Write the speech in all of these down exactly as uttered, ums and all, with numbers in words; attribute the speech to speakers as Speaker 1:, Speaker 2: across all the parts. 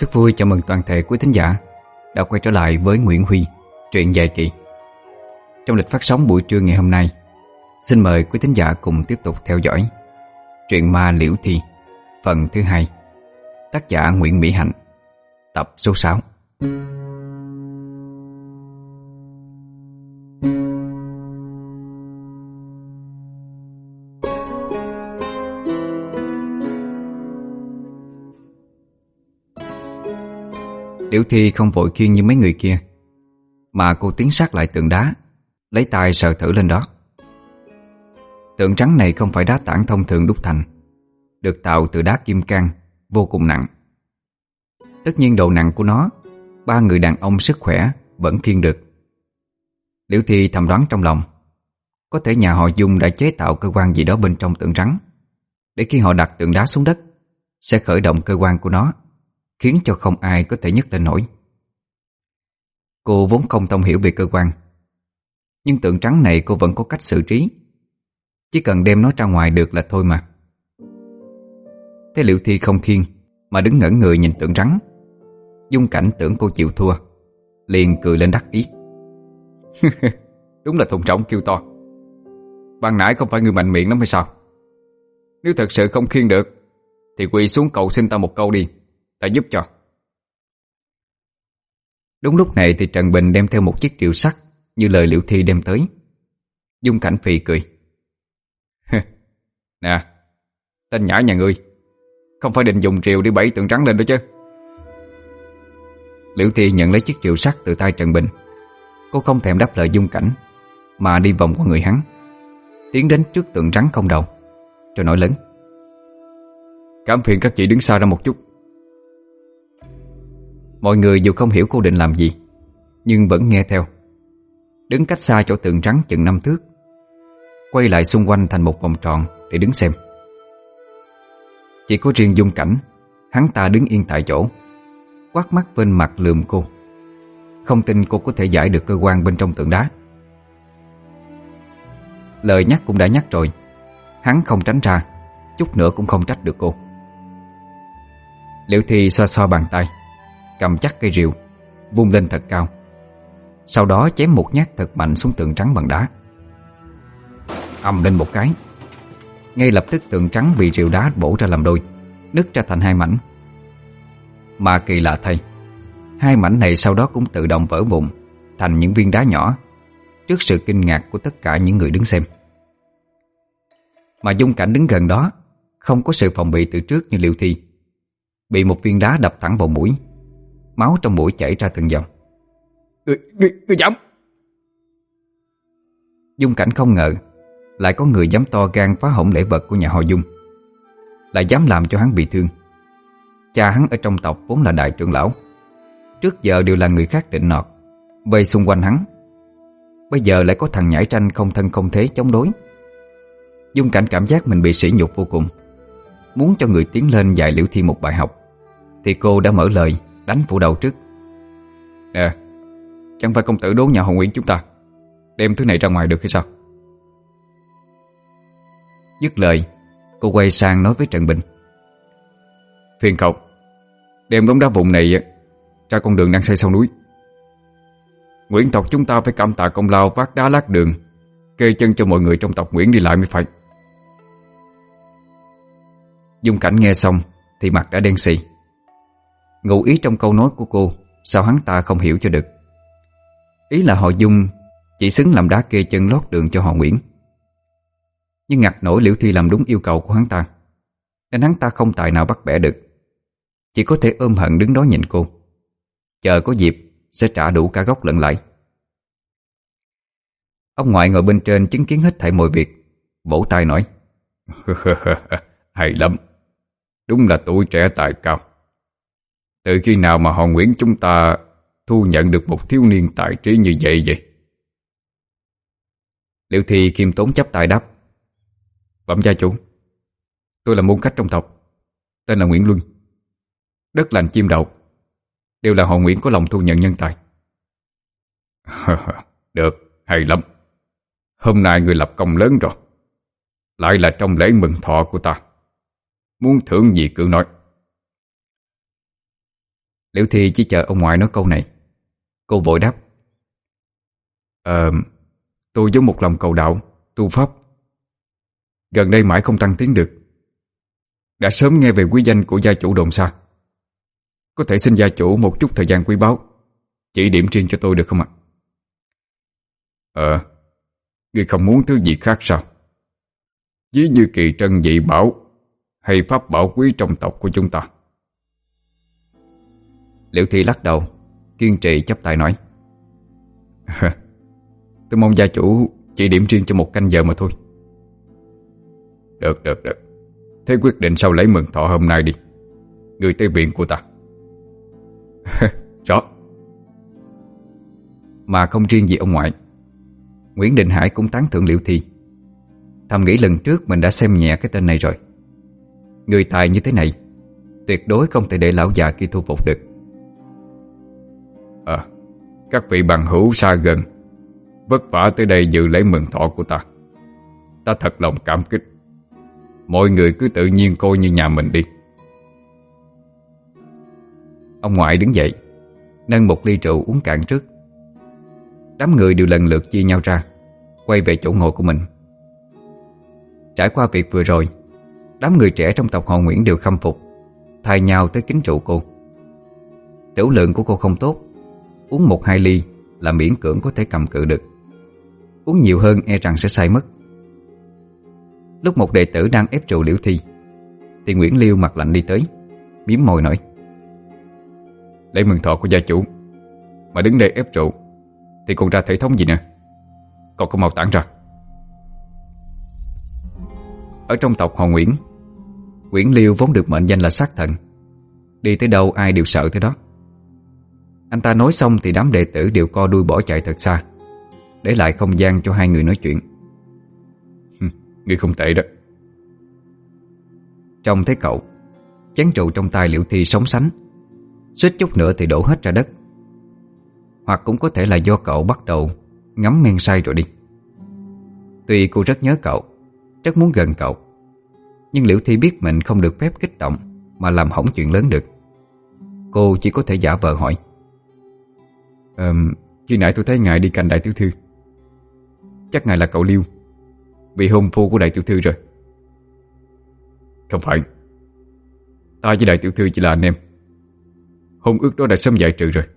Speaker 1: Rất vui chào mừng toàn thể quý thính giả đã quay trở lại với Nguyễn Huy, truyện dài kỳ. Trong lịch phát sóng buổi trưa ngày hôm nay, xin mời quý thính giả cùng tiếp tục theo dõi truyện ma Liễu Thi phần thứ hai, tác giả Nguyễn Mỹ Hạnh, tập số sáu. Liễu Thi không vội khiêng như mấy người kia, mà cô tiến sát lại tượng đá, lấy tay sờ thử lên đó. Tượng trắng này không phải đá tảng thông thường đúc thành, được tạo từ đá kim cang, vô cùng nặng. Tất nhiên độ nặng của nó, ba người đàn ông sức khỏe vẫn khiêng được. Liễu Thi thầm đoán trong lòng, có thể nhà họ Dung đã chế tạo cơ quan gì đó bên trong tượng trắng, để khi họ đặt tượng đá xuống đất sẽ khởi động cơ quan của nó, khiến cho không ai có thể nhấc lên nổi. Cô vốn không thông hiểu về cơ quan, nhưng tượng trắng này cô vẫn có cách xử trí, chỉ cần đem nó ra ngoài được là thôi mà. Thế Liễu Thi không khiêng mà đứng ngẩn người nhìn tượng trắng. Dung Cảnh tưởng cô chịu thua, liền cười lên đắc ý. Đúng là thùng trọng kêu to. Ban nãy không phải người mạnh miệng lắm hay sao? Nếu thật sự không khiêng được thì quỳ xuống cầu xin ta một câu đi, ta giúp cho. Đúng lúc này thì Trần Bình đem theo một chiếc rìu sắt như lời Liễu Thi đem tới. Dung Cảnh phì cười. Nè, tên nhãi nhà ngươi, không phải định dùng rìu để bẫy tượng trắng lên đó chứ? Liễu Thi nhận lấy chiếc rìu sắt từ tay Trần Bình. Cô không thèm đáp lời Dung Cảnh, mà đi vòng qua người hắn, tiến đến trước tượng trắng không đầu, rồi nói lớn. Cảm phiền các chị đứng xa ra một chút. Mọi người dù không hiểu cô định làm gì, nhưng vẫn nghe theo, đứng cách xa chỗ tượng trắng chừng năm thước, quay lại xung quanh thành một vòng tròn để đứng xem. Chỉ có riêng Dung Cảnh, hắn ta đứng yên tại chỗ, quát mắt bên mặt lườm cô, không tin cô có thể giải được cơ quan bên trong tượng đá. Lời nhắc cũng đã nhắc rồi, hắn không tránh ra, chút nữa cũng không trách được cô. Liễu Thi xoa xoa bàn tay, cầm chắc cây rìu, vung lên thật cao, sau đó chém một nhát thật mạnh xuống tượng trắng bằng đá. Ầm lên một cái, ngay lập tức tượng trắng bị rìu đá bổ ra làm đôi, nứt ra thành hai mảnh. Mà kỳ lạ thay, hai mảnh này sau đó cũng tự động vỡ vụn thành những viên đá nhỏ, trước sự kinh ngạc của tất cả những người đứng xem. Mà Dung Cảnh đứng gần đó, không có sự phòng bị từ trước như Liễu Thi, bị một viên đá đập thẳng vào mũi, máu trong mũi chảy ra từng dòng. Ngươi, ngươi, ngươi dám! Dung Cảnh không ngờ lại có người dám to gan phá hỏng lễ vật của nhà họ Dung, lại dám làm cho hắn bị thương. Cha hắn ở trong tộc vốn là đại trưởng lão, trước giờ đều là người khác định nọt, vây xung quanh hắn. Bây giờ lại có thằng nhãi tranh không thân không thế chống đối. Dung Cảnh cảm giác mình bị sỉ nhục vô cùng, muốn cho người tiến lên dạy Liễu Thi một bài học, thì cô đã mở lời đánh phủ đầu trước. Nè, chẳng phải công tử đố nhà họ Nguyễn chúng ta đem thứ này ra ngoài được hay sao? Dứt lời, cô quay sang nói với Trần Bình. Phiền cậu đem đống đá vụn này ra con đường đang xây sau núi. Nguyễn tộc chúng ta phải cảm tạ công lao vác đá lát đường, kê chân cho mọi người trong tộc Nguyễn đi lại mới phải. Dung Cảnh nghe xong thì mặt đã đen xì. Ngụ ý trong câu nói của cô sao hắn ta không hiểu cho được. Ý là họ Dung chỉ xứng làm đá kê chân lót đường cho họ Nguyễn. Nhưng ngặt nổi Liễu Thi làm đúng yêu cầu của hắn ta, nên hắn ta không tài nào bắt bẻ được, chỉ có thể ôm hận đứng đó nhìn cô, chờ có dịp sẽ trả đủ cả gốc lẫn lãi. Ông ngoại ngồi bên trên chứng kiến hết thảy mọi việc, vỗ tay nói. Hay lắm, đúng là tuổi trẻ tài cao. Từ khi nào mà họ Nguyễn chúng ta thu nhận được một thiếu niên tài trí như vậy vậy? Liễu Thi khiêm tốn chắp tay đáp. Bẩm gia chủ, tôi là môn khách trong tộc, tên là Nguyễn Luân. Đất lành chim đậu, đều là họ Nguyễn có lòng thu nhận nhân tài. Được, hay lắm. Hôm nay người lập công lớn rồi, lại là trong lễ mừng thọ của ta. Muốn thưởng gì cứ nói. Liễu Thi chỉ chờ ông ngoại nói câu này. Cô vội đáp: Ờ, tôi giống một lòng cầu đạo, tu pháp. Gần đây mãi không tăng tiến được. Đã sớm nghe về quý danh của gia chủ đồn xa. Có thể xin gia chủ một chút thời gian quý báu, chỉ điểm riêng cho tôi được không ạ? Ờ, ngươi không muốn thứ gì khác sao? Ví như kỳ trân dị bảo hay pháp bảo quý trong tộc của chúng ta. Liễu Thi lắc đầu, kiên trì chắp tay nói: Tôi mong gia chủ chỉ điểm riêng cho một canh giờ mà thôi. Được, được, được. Thế quyết định sau lễ mừng thọ hôm nay đi. Người tới viện của ta. Rõ. Mà không riêng gì ông ngoại, Nguyễn Định Hải cũng tán thưởng Liễu Thi. Thầm nghĩ lần trước mình đã xem nhẹ cái tên này rồi. Người tài như thế này tuyệt đối không thể để lão già kia thu phục được. À, các vị bằng hữu xa gần vất vả tới đây dự lễ mừng thọ của ta. Ta thật lòng cảm kích. Mọi người cứ tự nhiên coi như nhà mình đi. Ông ngoại đứng dậy, nâng một ly rượu uống cạn trước. Đám người đều lần lượt chia nhau ra, quay về chỗ ngồi của mình. Trải qua việc vừa rồi, đám người trẻ trong tộc họ Nguyễn đều khâm phục, thay nhau tới kính rượu cô. Tiểu lượng của cô không tốt, uống một hai ly là miễn cưỡng có thể cầm cự được. Uống nhiều hơn e rằng sẽ say mất. Lúc một đệ tử đang ép rượu Liễu Thi, thì Nguyễn Liêu mặt lạnh đi tới, mím môi nói: Lễ mừng thọ của gia chủ mà đứng đây ép rượu thì còn ra thể thống gì nữa? Còn có mau tản ra. Ở trong tộc họ Nguyễn, Nguyễn Liêu vốn được mệnh danh là sát thần. Đi tới đâu ai đều sợ tới đó. Anh ta nói xong thì đám đệ tử đều co đuôi bỏ chạy thật xa, để lại không gian cho hai người nói chuyện. Ngươi không tệ đó. Trông thấy cậu, chén rượu trong tay Liễu Thi sóng sánh, suýt chút nữa thì đổ hết ra đất. Hoặc cũng có thể là do cậu bắt đầu ngấm men say rồi đi. Tuy cô rất nhớ cậu, rất muốn gần cậu, nhưng Liễu Thi biết mình không được phép kích động mà làm hỏng chuyện lớn được. Cô chỉ có thể giả vờ hỏi: Ờ, khi nãy tôi thấy ngài đi cạnh đại tiểu thư. Chắc ngài là cậu Liêu, vị hôn phu của đại tiểu thư rồi. Không phải. Ta với đại tiểu thư chỉ là anh em. Hôn ước đó đã sớm giải trừ rồi.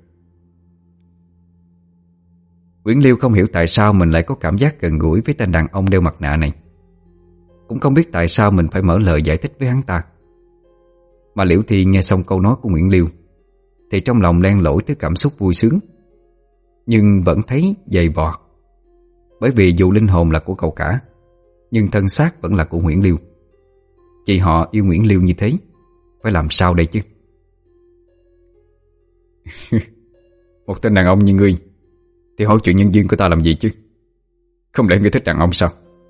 Speaker 1: Nguyễn Liêu không hiểu tại sao mình lại có cảm giác gần gũi với tên đàn ông đeo mặt nạ này. Cũng không biết tại sao mình phải mở lời giải thích với hắn ta. Mà Liễu Thi nghe xong câu nói của Nguyễn Liêu thì trong lòng len lỏi tới cảm xúc vui sướng, nhưng vẫn thấy dày vò. Bởi vì dù linh hồn là của cậu cả, nhưng thân xác vẫn là của Nguyễn Liêu. Chị họ yêu Nguyễn Liêu như thế, phải làm sao đây chứ? Một tên đàn ông như ngươi thì hỏi chuyện nhân duyên của ta làm gì chứ? Không lẽ ngươi thích đàn ông sao?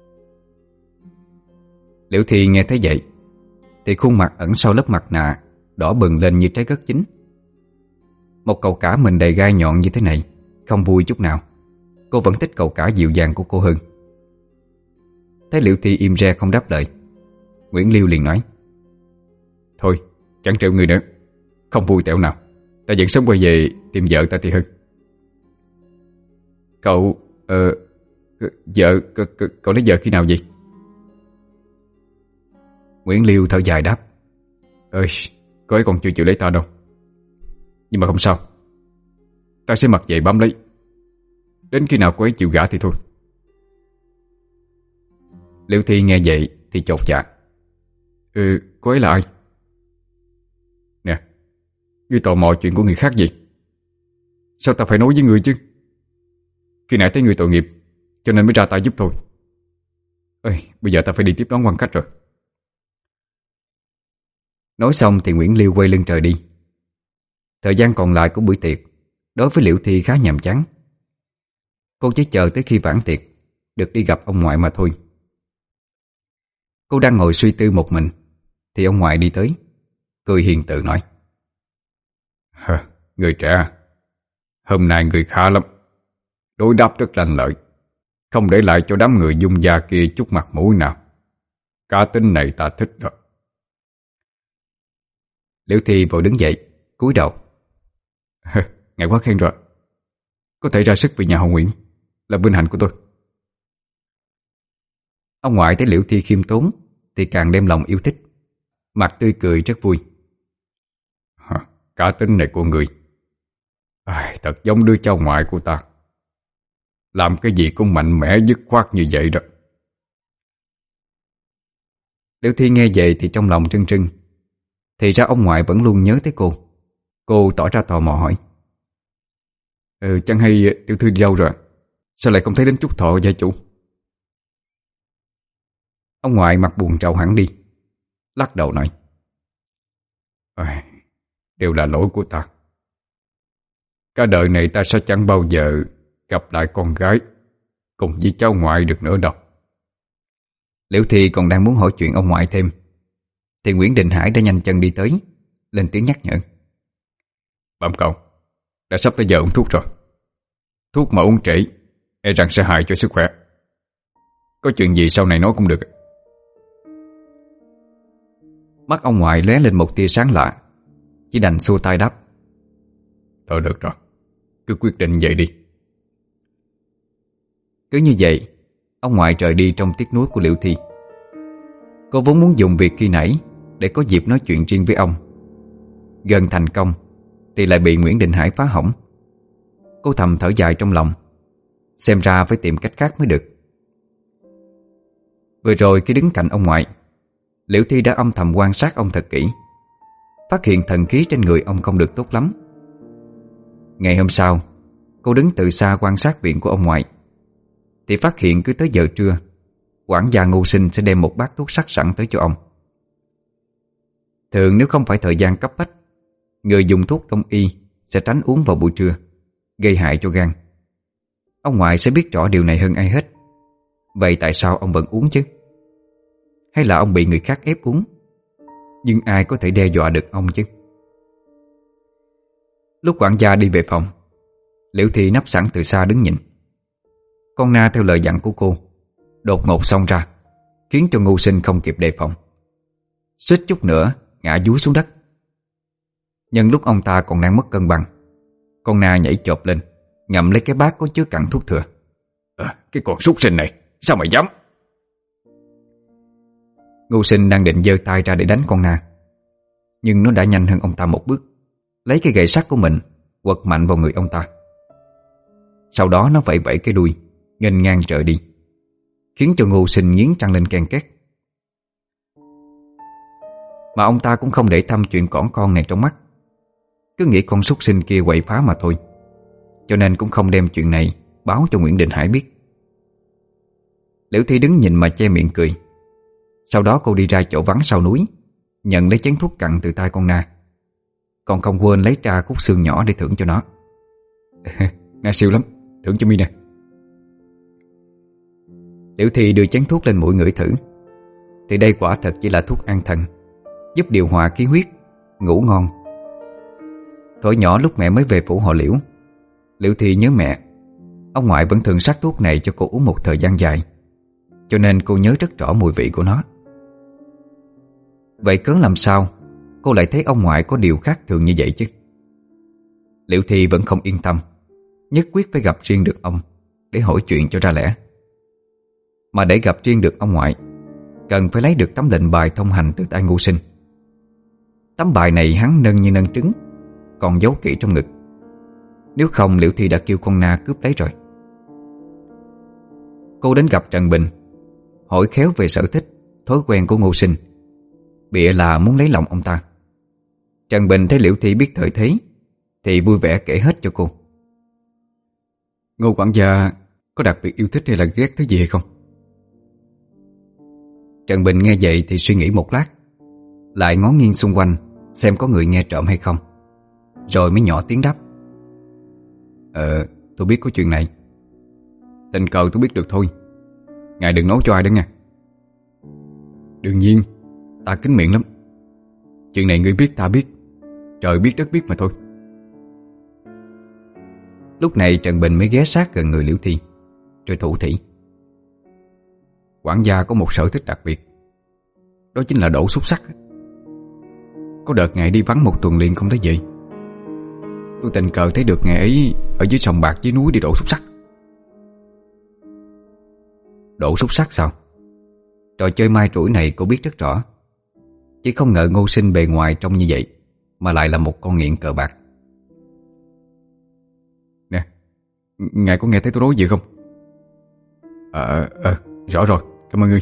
Speaker 1: Liễu Thi nghe thấy vậy thì khuôn mặt ẩn sau lớp mặt nạ đỏ bừng lên như trái cất chín. Một cậu cả mình đầy gai nhọn như thế này không vui chút nào. Cô vẫn thích cậu cả dịu dàng của cô hơn. Thấy Liễu Thi im re không đáp lời, Nguyễn Liêu liền nói: Thôi, chẳng trêu người nữa. Không vui tẹo nào. Ta vẫn sớm quay về tìm vợ ta thì hơn. Cậu... Ờ... Vợ... Cậu, cậu lấy vợ khi nào vậy? Nguyễn Liêu thở dài đáp: Ơi, cô ấy còn chưa chịu lấy ta đâu. Nhưng mà không sao, ta sẽ mặc vậy bám lấy. Đến khi nào cô ấy chịu gả thì thôi. Liễu Thi nghe vậy thì chột dạ: Ừ, cô ấy là ai? Nè, ngươi tò mò chuyện của người khác gì? Sao ta phải nói với ngươi chứ? Khi nãy thấy ngươi tội nghiệp cho nên mới ra tay giúp thôi. Ơi, bây giờ ta phải đi tiếp đón quan khách rồi. Nói xong thì Nguyễn Liêu quay lưng trời đi. Thời gian còn lại của buổi tiệc đối với Liễu Thi khá nhàm chán. Cô chỉ chờ tới khi vãn tiệc được đi gặp ông ngoại mà thôi. Cô đang ngồi suy tư một mình thì ông ngoại đi tới, cười hiền từ nói: Hờ, người trẻ, hôm nay người khá lắm. Đối đáp rất lanh lợi, không để lại cho đám người dung gia kia chút mặt mũi nào. Cá tính này ta thích đó. Liễu Thi vội đứng dậy, cúi đầu.
Speaker 2: Ngài quá khen rồi. Có thể ra sức vì nhà họ Nguyễn là vinh hạnh của tôi.
Speaker 1: Ông ngoại thấy Liễu Thi khiêm tốn thì càng đem lòng yêu thích, mặt tươi cười rất vui.
Speaker 2: Cá tính này của người à, thật giống đứa cháu ngoại của ta. Làm cái gì cũng mạnh mẽ dứt khoát như vậy đó.
Speaker 1: Liễu Thi nghe vậy thì trong lòng trưng trưng. Thì ra ông ngoại vẫn luôn nhớ tới cô. Cô tỏ ra tò mò hỏi:
Speaker 2: Ừ, chẳng hay tiểu thư đi đâu rồi? Sao lại không thấy đến chúc thọ gia chủ?
Speaker 1: Ông ngoại mặt buồn rầu hẳn đi, lắc đầu nói:
Speaker 2: à, đều là lỗi của ta. Cả đời này ta sẽ chẳng bao giờ gặp lại con gái cùng với cháu ngoại được nữa đâu.
Speaker 1: Liễu Thi còn đang muốn hỏi chuyện ông ngoại thêm thì Nguyễn Đình Hải đã nhanh chân đi tới, lên tiếng nhắc nhở:
Speaker 2: Bẩm cậu, đã sắp tới giờ uống thuốc rồi. Thuốc mà uống trễ e rằng sẽ hại cho sức khỏe. Có chuyện gì sau này nói cũng được.
Speaker 1: Mắt ông ngoại lóe lên một tia sáng lạ, chỉ đành xua tay đáp:
Speaker 2: Thôi được rồi, cứ quyết định vậy đi.
Speaker 1: Cứ như vậy, ông ngoại rời đi trong tiếc nuối của Liễu Thi. Cô vốn muốn dùng việc khi nãy để có dịp nói chuyện riêng với ông. Gần thành công thì lại bị Nguyễn Đình Hải phá hỏng. Cô thầm thở dài trong lòng, xem ra phải tìm cách khác mới được. Vừa rồi khi đứng cạnh ông ngoại, Liễu Thi đã âm thầm quan sát ông thật kỹ, phát hiện thần khí trên người ông không được tốt lắm. Ngày hôm sau, cô đứng từ xa quan sát viện của ông ngoại thì phát hiện cứ tới giờ trưa, quản gia Ngô Sinh sẽ đem một bát thuốc sắc sẵn tới cho ông. Thường nếu không phải thời gian cấp bách, người dùng thuốc đông y sẽ tránh uống vào buổi trưa, gây hại cho gan. Ông ngoại sẽ biết rõ điều này hơn ai hết. Vậy tại sao ông vẫn uống chứ? Hay là ông bị người khác ép uống? Nhưng ai có thể đe dọa được ông chứ? Lúc quản gia đi về phòng, Liễu Thi nấp sẵn từ xa đứng nhìn. Con Na theo lời dặn của cô đột ngột xông ra, khiến cho Ngô Sinh không kịp đề phòng, suýt chút nữa ngã dúi xuống đất. Nhân lúc ông ta còn đang mất cân bằng, con Na nhảy chộp lên, ngậm lấy cái bát có chứa cặn thuốc thừa.
Speaker 2: à, Cái con súc sinh này, sao mày dám?
Speaker 1: Ngô Sinh đang định giơ tay ra để đánh con Na, nhưng nó đã nhanh hơn ông ta một bước, lấy cái gậy sắt của mình quật mạnh vào người ông ta. Sau đó nó vẫy vẫy cái đuôi, nghênh ngang rời đi, khiến cho Ngô Sinh nghiến răng lên ken két. Mà ông ta cũng không để tâm chuyện cỏn con này trong mắt, cứ nghĩ con súc sinh kia quậy phá mà thôi, cho nên cũng không đem chuyện này báo cho Nguyễn Đình Hải biết. Liễu Thi đứng nhìn mà che miệng cười. Sau đó cô đi ra chỗ vắng sau núi, nhận lấy chén thuốc cặn từ tay con Na, còn không quên lấy ra cút xương nhỏ để thưởng cho nó.
Speaker 2: Na siêu lắm, thưởng cho mi nè.
Speaker 1: Liễu Thi đưa chén thuốc lên mũi ngửi thử, thì đây quả thật chỉ là thuốc an thần, giúp điều hòa khí huyết, ngủ ngon. Thuở nhỏ lúc mẹ mới về phủ họ Liễu, Liễu Thi nhớ mẹ. Ông ngoại vẫn thường sắc thuốc này cho cô uống một thời gian dài, cho nên cô nhớ rất rõ mùi vị của nó. Vậy cớ làm sao cô lại thấy ông ngoại có điều khác thường như vậy chứ? Liễu Thi vẫn không yên tâm, nhất quyết phải gặp riêng được ông để hỏi chuyện cho ra lẽ. Mà để gặp riêng được ông ngoại, cần phải lấy được tấm lệnh bài thông hành từ tay Ngô Sinh. Tấm bài này hắn nâng như nâng trứng, còn giấu kỹ trong ngực. Nếu không Liễu Thi đã kêu con Na cướp lấy rồi. Cô đến gặp Trần Bình, hỏi khéo về sở thích, thói quen của Ngô Sinh, bịa là muốn lấy lòng ông ta. Trần Bình thấy Liễu Thi biết thời thế thì vui vẻ kể hết cho cô.
Speaker 2: Ngô quản gia có đặc biệt yêu thích hay là ghét thứ gì hay không?
Speaker 1: Trần Bình nghe vậy thì suy nghĩ một lát, lại ngó nghiêng xung quanh xem có người nghe trộm hay không, rồi mới nhỏ tiếng đáp:
Speaker 2: Ờ, tôi biết có chuyện này. Tình cờ tôi biết được thôi, ngài đừng nói cho ai đó nha. Đương nhiên, ta kín miệng lắm. Chuyện này ngươi biết ta biết, trời biết đất biết mà thôi.
Speaker 1: Lúc này Trần Bình mới ghé sát gần người Liễu Thi, rồi thủ thỉ:
Speaker 2: Quản gia có một sở thích đặc biệt, đó chính là đổ xúc xắc. Có đợt ngài đi vắng một tuần liền không thấy vậy. Tôi tình cờ thấy được ngày ấy ở dưới sòng bạc dưới núi đi đổ xúc xắc.
Speaker 1: Đổ xúc xắc sao? Trò chơi mai rủi này cô biết rất rõ. Chỉ không ngờ Ngô Sinh bề ngoài trông như vậy mà lại là một con nghiện cờ bạc.
Speaker 2: Nè, ngài có nghe thấy tôi nói gì không? Ờ, ờ, rõ rồi, cảm ơn ngươi.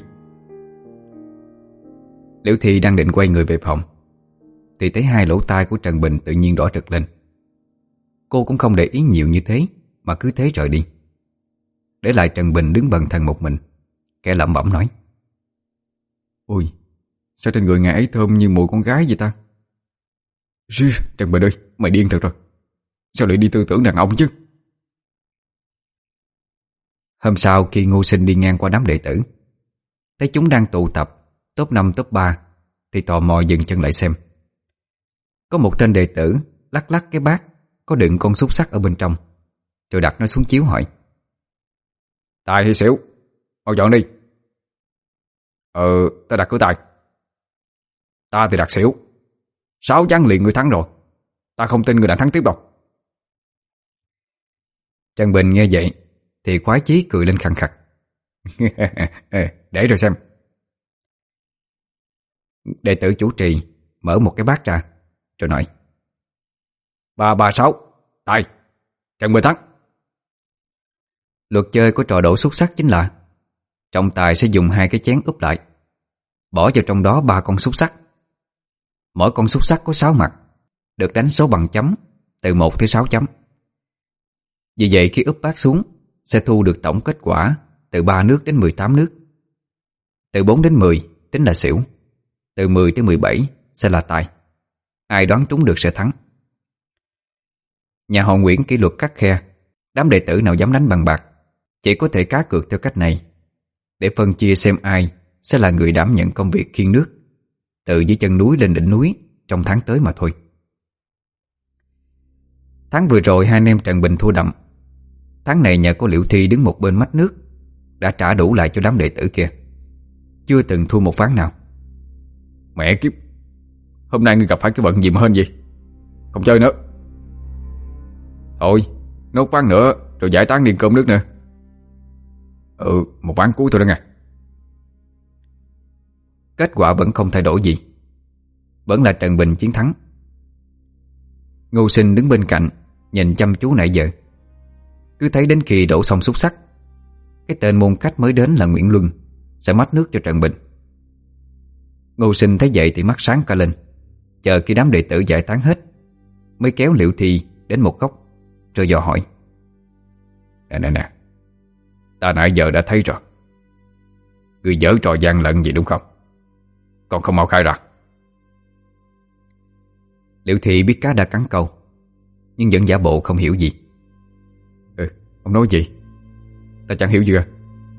Speaker 1: Liễu Thi đang định quay người về phòng thì thấy hai lỗ tai của Trần Bình tự nhiên đỏ rực lên. Cô cũng không để ý nhiều như thế mà cứ thế rời đi, để lại Trần Bình đứng bần thần một mình, kẻ lẩm bẩm nói:
Speaker 2: Ôi, sao trên người ngài ấy thơm như mùi con gái vậy ta? Rì, Trần Bình ơi, mày điên thật rồi. Sao lại đi tư tưởng đàn ông chứ?
Speaker 1: Hôm sau khi Ngô Sinh đi ngang qua đám đệ tử, thấy chúng đang tụ tập top năm top ba thì tò mò dừng chân lại xem. Có một tên đệ tử lắc lắc cái bát có đựng con xúc xắc ở bên trong, rồi đặt nó xuống chiếu hỏi:
Speaker 2: Tài hay xỉu? Mau dọn đi. Ờ, ta đặt cửa tài. Ta thì đặt xỉu. Sáu ván liền người thắng rồi. Ta không tin người đã thắng tiếp đâu.
Speaker 1: Trần Bình nghe vậy thì khoái chí cười lên khằng khặc.
Speaker 2: Để rồi xem.
Speaker 1: Đệ tử chủ trì mở một cái bát ra rồi nói:
Speaker 2: Ba ba sáu, tài, Trần Bình thắng.
Speaker 1: Luật chơi của trò đổ xúc xắc chính là trọng tài sẽ dùng hai cái chén úp lại, bỏ vào trong đó ba con xúc xắc. Mỗi con xúc xắc có sáu mặt, được đánh số bằng chấm từ một tới sáu chấm. Vì vậy khi úp bát xuống sẽ thu được tổng kết quả từ ba nước đến mười tám nước. Từ bốn đến mười tính là xỉu, từ mười tới mười bảy sẽ là tài. Ai đoán trúng được sẽ thắng. Nhà họ Nguyễn kỷ luật khắt khe, đám đệ tử nào dám đánh bằng bạc chỉ có thể cá cược theo cách này, để phân chia xem ai sẽ là người đảm nhận công việc khiêng nước từ dưới chân núi lên đỉnh núi trong tháng tới mà thôi. Tháng vừa rồi hai anh em Trần Bình thua đậm. Tháng này nhờ có Liễu Thi đứng một bên mách nước đã trả đủ lại cho đám đệ tử kia, chưa từng thua một ván nào.
Speaker 2: Mẹ kiếp, hôm nay ngươi gặp phải cái bận gì mà hên gì? Không chơi nữa. Thôi, nốt ván nữa rồi giải tán điên cơm nước nè. Ừ, một ván cuối thôi đó nghe.
Speaker 1: Kết quả vẫn không thay đổi gì, vẫn là Trần Bình chiến thắng. Ngô Sinh đứng bên cạnh nhìn chăm chú nãy giờ, cứ thấy đến khi đổ xong xúc xắc, cái tên môn khách mới đến là Nguyễn Luân sẽ mách nước cho Trần Bình. Ngô Sinh thấy vậy thì mắt sáng cả lên, chờ khi đám đệ tử giải tán hết mới kéo Liễu Thi đến một góc rồi dò hỏi:
Speaker 2: Nè nè nè, ta nãy giờ đã thấy rồi. Ngươi giở trò gian lận gì đúng không? Còn không mau khai ra.
Speaker 1: Liễu Thi biết cá đã cắn câu, nhưng vẫn giả bộ không hiểu gì.
Speaker 2: Ừ, ông nói gì? Ta chẳng hiểu gì à?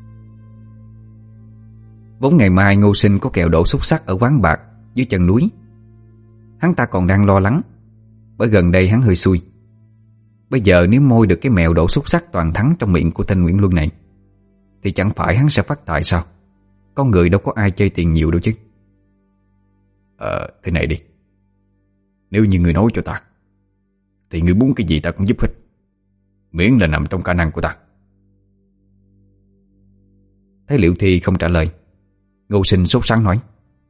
Speaker 1: Vốn ngày mai Ngô Sinh có kèo đổ xúc xắc ở quán bạc dưới chân núi. Hắn ta còn đang lo lắng, bởi gần đây hắn hơi xui. Bây giờ nếu môi được cái mèo đổ xúc xắc toàn thắng trong miệng của tên Nguyễn Luân này thì chẳng phải hắn sẽ phát tài sao? Con người đâu có ai chơi tiền nhiều đâu chứ.
Speaker 2: Ờ, thế này đi. Nếu như người nói cho ta thì người muốn cái gì ta cũng giúp hết, miễn là nằm trong khả năng của ta.
Speaker 1: Thấy Liễu Thi không trả lời, Ngô Sinh sốt sắng nói: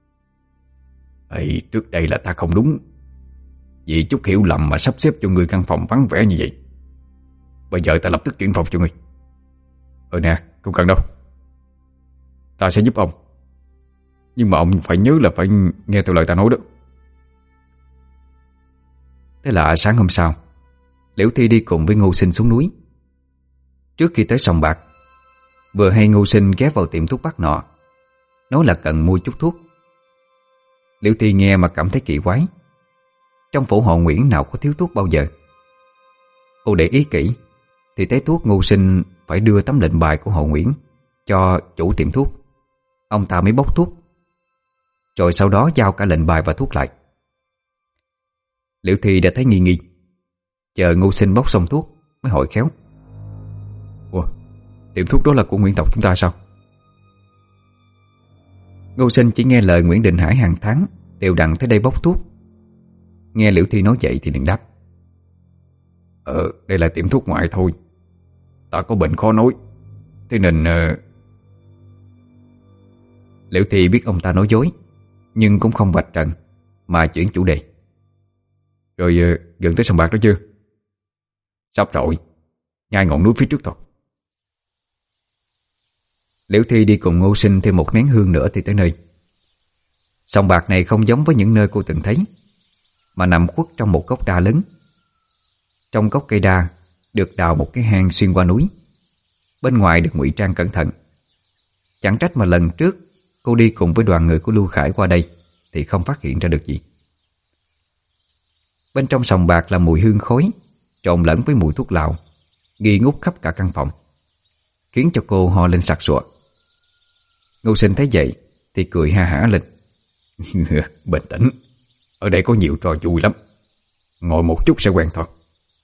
Speaker 2: Ê, trước đây là ta không đúng, vì chút hiểu lầm mà sắp xếp cho người căn phòng vắng vẻ như vậy. Bây giờ ta lập tức chuyển phòng cho người. Ừ nè, không cần đâu, ta sẽ giúp ông. Nhưng mà ông phải nhớ là phải nghe theo lời ta nói đó.
Speaker 1: Thế là sáng hôm sau, Liễu Thi đi cùng với Ngô Sinh xuống núi. Trước khi tới sòng bạc, vừa hay Ngô Sinh ghé vào tiệm thuốc bắc nọ, nói là cần mua chút thuốc. Liễu Thi nghe mà cảm thấy kỳ quái. Trong phủ họ Nguyễn nào có thiếu thuốc bao giờ. Cô để ý kỹ thì thấy thuốc Ngô Sinh phải đưa tấm lệnh bài của họ Nguyễn cho chủ tiệm thuốc. Ông ta mới bốc thuốc, rồi sau đó giao cả lệnh bài và thuốc lại. Liễu Thi đã thấy nghi nghi, chờ Ngô Sinh bốc xong thuốc mới hỏi khéo:
Speaker 2: Ủa, tiệm thuốc đó là của Nguyễn tộc chúng ta sao?
Speaker 1: Ngô Sinh chỉ nghe lời Nguyễn Định Hải hàng tháng đều đặn tới đây bốc thuốc. Nghe Liễu Thi nói vậy thì đừng đáp.
Speaker 2: Ờ, đây là tiệm thuốc ngoại thôi. Ta có bệnh khó nói, thế nên uh...
Speaker 1: Liễu Thi biết ông ta nói dối, nhưng cũng không vạch trần mà chuyển chủ đề.
Speaker 2: Rồi uh, gần tới sòng bạc đó chưa?
Speaker 1: Sắp rồi, ngay ngọn núi phía trước thôi. Liễu Thi đi cùng Ngô Sinh thêm một nén hương nữa thì tới nơi. Sòng bạc này không giống với những nơi cô từng thấy, mà nằm khuất trong một gốc đa lớn. Trong gốc cây đa được đào một cái hang xuyên qua núi, bên ngoài được ngụy trang cẩn thận. Chẳng trách mà lần trước cô đi cùng với đoàn người của Lưu Khải qua đây thì không phát hiện ra được gì. Bên trong sòng bạc là mùi hương khói trộn lẫn với mùi thuốc lào nghi ngút khắp cả căn phòng, khiến cho cô ho lên sặc sụa. Ngô Sinh thấy vậy thì cười ha hả lên.
Speaker 2: Bình tĩnh, ở đây có nhiều trò vui lắm, ngồi một chút sẽ quen thôi.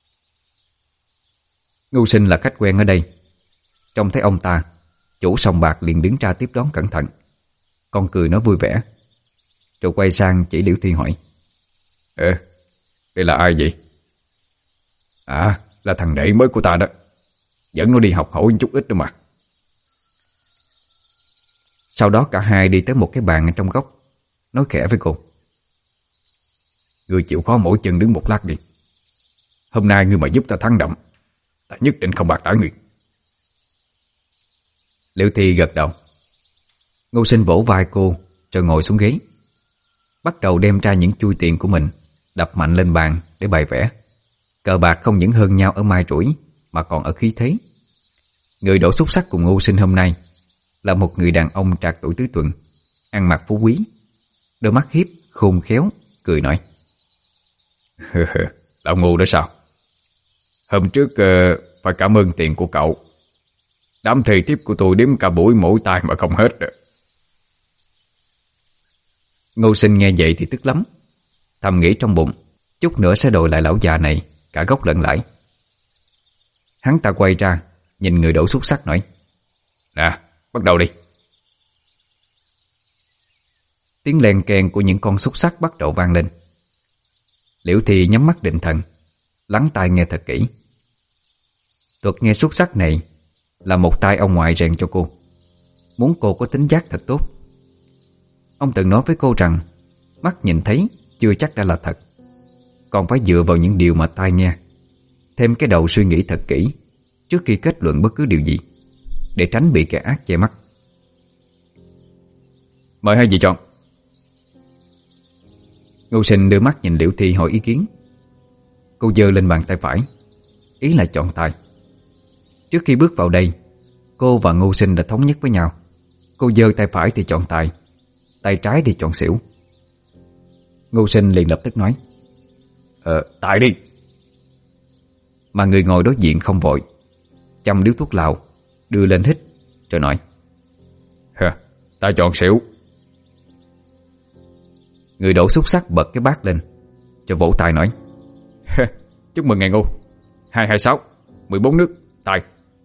Speaker 1: Ngô Sinh là khách quen ở đây. Trông thấy ông ta, chủ sòng bạc liền đứng ra tiếp đón cẩn thận, con cười nói vui vẻ, rồi quay sang chỉ Liễu Thi hỏi:
Speaker 2: Ê, đây là ai vậy? À, là thằng đệ mới của ta đó, dẫn nó đi học hỏi chút ít nữa mà.
Speaker 1: Sau đó cả hai đi tới một cái bàn ở trong góc, nói khẽ với cô:
Speaker 2: Ngươi chịu khó mỗi chân đứng một lát đi. Hôm nay ngươi mà giúp ta thắng đậm, ta nhất định không bạc đãi ngươi.
Speaker 1: Liễu Thi gật đầu. Ngô Sinh vỗ vai cô rồi ngồi xuống ghế, bắt đầu đem ra những chui tiền của mình, đập mạnh lên bàn để bày vẽ. Cờ bạc không những hơn nhau ở mai rủi mà còn ở khí thế. Người đổ xúc xắc cùng Ngô Sinh hôm nay là một người đàn ông trạc tuổi tứ tuần, ăn mặc phú quý, đôi mắt hiếp khôn khéo, cười nói:
Speaker 2: Lão Ngô đó sao? Hôm trước uh, phải cảm ơn tiền của cậu. Đám thầy tiếp của tôi đếm cả buổi mỗi tay mà không hết rồi.
Speaker 1: Ngô Sinh nghe vậy thì tức lắm, thầm nghĩ trong bụng chút nữa sẽ đòi lại lão già này cả gốc lẫn lãi. Hắn ta quay ra nhìn người đổ xúc xắc nói:
Speaker 2: Nè, bắt đầu đi.
Speaker 1: Tiếng len keng của những con xúc xắc bắt đầu vang lên. Liễu Thi nhắm mắt định thần, lắng tai nghe thật kỹ. Thuật nghe xúc xắc này là một tay ông ngoại rèn cho cô, muốn cô có tính giác thật tốt. Ông từng nói với cô rằng mắt nhìn thấy chưa chắc đã là thật, còn phải dựa vào những điều mà tai nghe, thêm cái đầu suy nghĩ thật kỹ trước khi kết luận bất cứ điều gì, để tránh bị kẻ ác che mắt.
Speaker 2: Mời hai vị chọn.
Speaker 1: Ngô Sinh đưa mắt nhìn Liễu Thi hỏi ý kiến. Cô giơ lên bàn tay phải, ý là chọn tài. Trước khi bước vào đây, cô và Ngô Sinh đã thống nhất với nhau. Cô giơ tay phải thì chọn tài, tay trái thì chọn xỉu. Ngô Sinh liền lập tức nói:
Speaker 2: Ờ, tài đi.
Speaker 1: Mà người ngồi đối diện không vội, châm điếu thuốc lào, đưa lên hít, rồi nói:
Speaker 2: Hả, ta chọn xỉu.
Speaker 1: Người đổ xúc xắc bật cái bát lên, rồi vỗ tay nói:
Speaker 2: Chúc mừng ngài Ngô. Hai hai sáu, mười bốn nước, tài.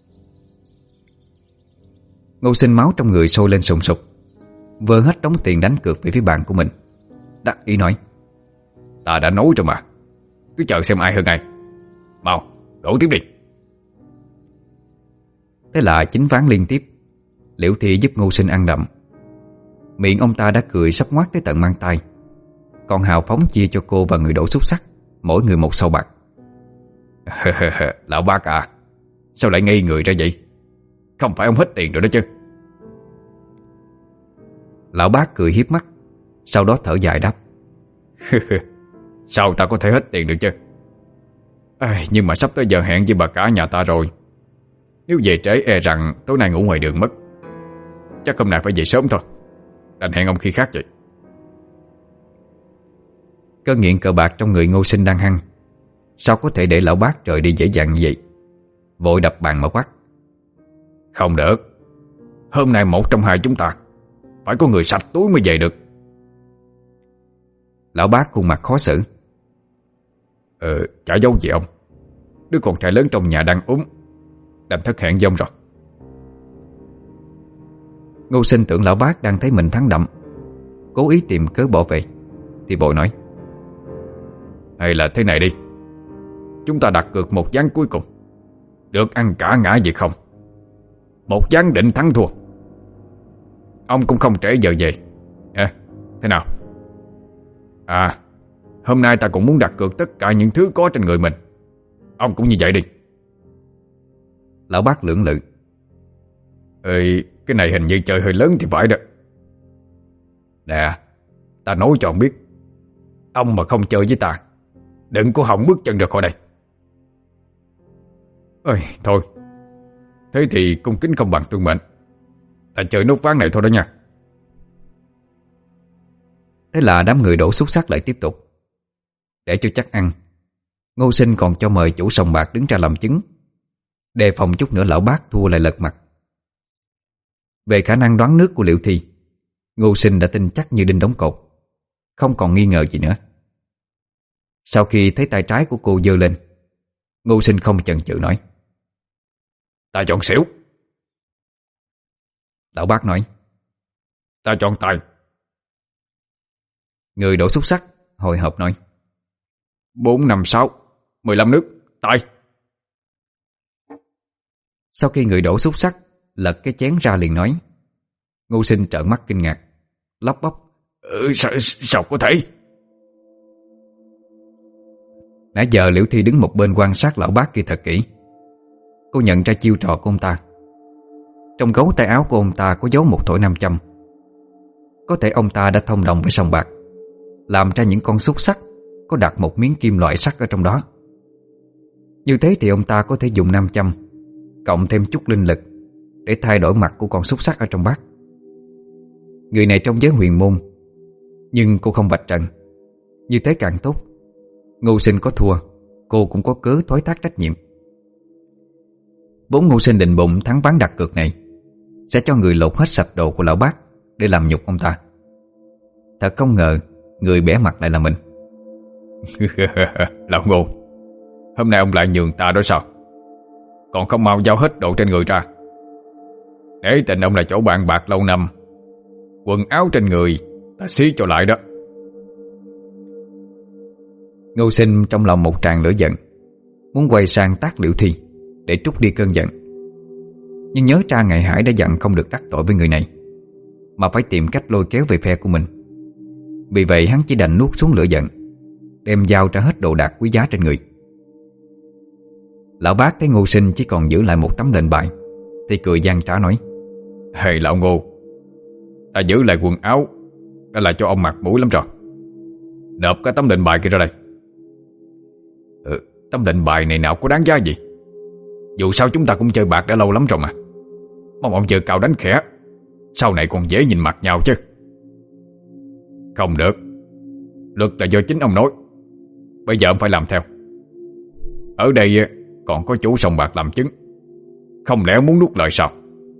Speaker 1: Ngô Sinh máu trong người sôi lên sùng sục, vơ hết đống tiền đánh cược về phía bàn của mình, đắc ý nói:
Speaker 2: Ta đã nói rồi mà, cứ chờ xem ai hơn ai. Mau, đổ tiếp đi.
Speaker 1: Thế là chín ván liên tiếp. Liễu Thi giúp Ngô Sinh ăn đậm. Miệng ông ta đã cười sắp ngoác tới tận mang tay, còn hào phóng chia cho cô và người đổ xúc xắc mỗi người một sâu bạc.
Speaker 2: Lão bác à, sao lại ngây người ra vậy? Không phải ông hết tiền rồi đó chứ?
Speaker 1: Lão bác cười hiếp mắt, sau đó thở dài đáp:
Speaker 2: Sao ta có thể hết tiền được chứ? À, nhưng mà sắp tới giờ hẹn với bà cả nhà ta rồi. Nếu về trễ e rằng tối nay ngủ ngoài đường mất. Chắc hôm nay phải về sớm thôi. Đành hẹn ông khi khác vậy.
Speaker 1: Cơn nghiện cờ bạc trong người Ngô Sinh đang hăng, sao có thể để lão bác trời đi dễ dàng như vậy? Vội đập bàn mà quát:
Speaker 2: Không được. Hôm nay một trong hai chúng ta phải có người sạch túi mới về được.
Speaker 1: Lão bác khuôn mặt khó xử:
Speaker 2: Ờ, chả giấu gì ông. Đứa con trai lớn trong nhà đang ốm, đành thất hẹn với ông rồi.
Speaker 1: Ngô Sinh tưởng lão bác đang thấy mình thắng đậm, cố ý tìm cớ bỏ về, thì vội nói:
Speaker 2: Hay là thế này đi, chúng ta đặt cược một ván cuối cùng, được ăn cả ngã gì không. Một ván định thắng thua. Ông cũng không trễ giờ về à, thế nào? À, hôm nay ta cũng muốn đặt cược tất cả những thứ có trên người mình. Ông cũng như vậy đi.
Speaker 1: Lão bác lưỡng lự.
Speaker 2: Ê, cái này hình như chơi hơi lớn thì phải đó. Nè, ta nói cho ông biết, ông mà không chơi với ta, đừng có hỏng bước chân ra khỏi đây. Ôi, thôi, thế thì cung kính không bằng tuân mệnh. Ta chơi nốt ván này thôi đó nha.
Speaker 1: Thế là đám người đổ xúc xắc lại tiếp tục. Để cho chắc ăn, Ngô Sinh còn cho mời chủ sòng bạc đứng ra làm chứng, đề phòng chút nữa lão bác thua lại lật mặt. Về khả năng đoán nước của Liễu Thi, Ngô Sinh đã tin chắc như đinh đóng cột, không còn nghi ngờ gì nữa. Sau khi thấy tay trái của cô giơ lên, Ngô Sinh không chần chừ nói:
Speaker 2: Ta chọn xỉu.
Speaker 1: Lão bác nói:
Speaker 2: Ta chọn tài.
Speaker 1: Người đổ xúc xắc hồi hộp nói:
Speaker 2: Bốn, năm, sáu, mười lăm nước, tài.
Speaker 1: Sau khi người đổ xúc xắc lật cái chén ra liền nói, Ngô Sinh trợn mắt kinh ngạc, lắp bắp:
Speaker 2: ừ, sao, sao có thể?
Speaker 1: Nãy giờ Liễu Thi đứng một bên quan sát lão bác kia thật kỹ. Cô nhận ra chiêu trò của ông ta. Trong gấu tay áo của ông ta có giấu một thỏi nam châm. Có thể ông ta đã thông đồng với sòng bạc, làm ra những con xúc xắc có đặt một miếng kim loại sắt ở trong đó. Như thế thì ông ta có thể dùng nam châm cộng thêm chút linh lực để thay đổi mặt của con xúc xắc ở trong bát. Người này trong giới huyền môn, nhưng cô không vạch trần. Như thế càng tốt. Ngô Sinh có thua, cô cũng có cớ thoái thác trách nhiệm. Vốn Ngô Sinh định bụng thắng ván đặt cược này sẽ cho người lột hết sạch đồ của lão bác để làm nhục ông ta. Thật không ngờ người bẻ mặt lại là mình.
Speaker 2: Lão Ngô, hôm nay ông lại nhường ta đó sao? Còn không mau giao hết đồ trên người ra. Để tình ông là chỗ bạn bạc lâu năm, quần áo trên người ta xí cho lại đó.
Speaker 1: Ngô Sinh trong lòng một tràng lửa giận, muốn quay sang tát Liễu Thi để trút đi cơn giận. Nhưng nhớ ra ngày Hải đã dặn không được đắc tội với người này, mà phải tìm cách lôi kéo về phe của mình. Vì vậy hắn chỉ đành nuốt xuống lửa giận, đem dao trả hết đồ đạc quý giá trên người. Lão bác thấy Ngô Sinh chỉ còn giữ lại một tấm lệnh bài thì cười gian trá nói:
Speaker 2: Hey lão Ngô, ta giữ lại quần áo đã là cho ông mặt mũi lắm rồi. Nộp cái tấm lệnh bài kia ra đây. ừ, Tấm lệnh bài này nào có đáng giá gì. Dù sao chúng ta cũng chơi bạc đã lâu lắm rồi mà. Mong ông chờ cao đánh khẽ, sau này còn dễ nhìn mặt nhau chứ. Không được, luật là do chính ông nói, bây giờ ông phải làm theo. Ở đây còn có chủ sòng bạc làm chứng, không lẽ muốn nuốt lời sao?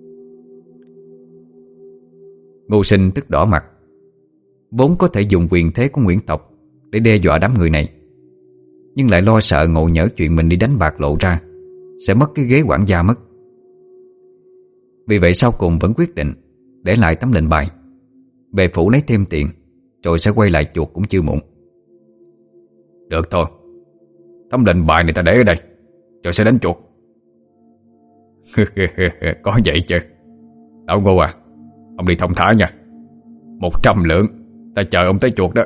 Speaker 1: Ngô Sinh tức đỏ mặt. Vốn có thể dùng quyền thế của Nguyễn tộc để đe dọa đám người này, nhưng lại lo sợ ngộ nhỡ chuyện mình đi đánh bạc lộ ra sẽ mất cái ghế quản gia mất. Vì vậy sau cùng vẫn quyết định để lại tấm lệnh bài, về phủ lấy thêm tiền, rồi sẽ quay lại chuột cũng chưa muộn.
Speaker 2: Được thôi, tấm lệnh bài này ta để ở đây, rồi sẽ đánh chuột. Có vậy chứ. Lão Ngô à, ông đi thông thả nha. Một trăm lượng, ta chờ ông tới chuột đó.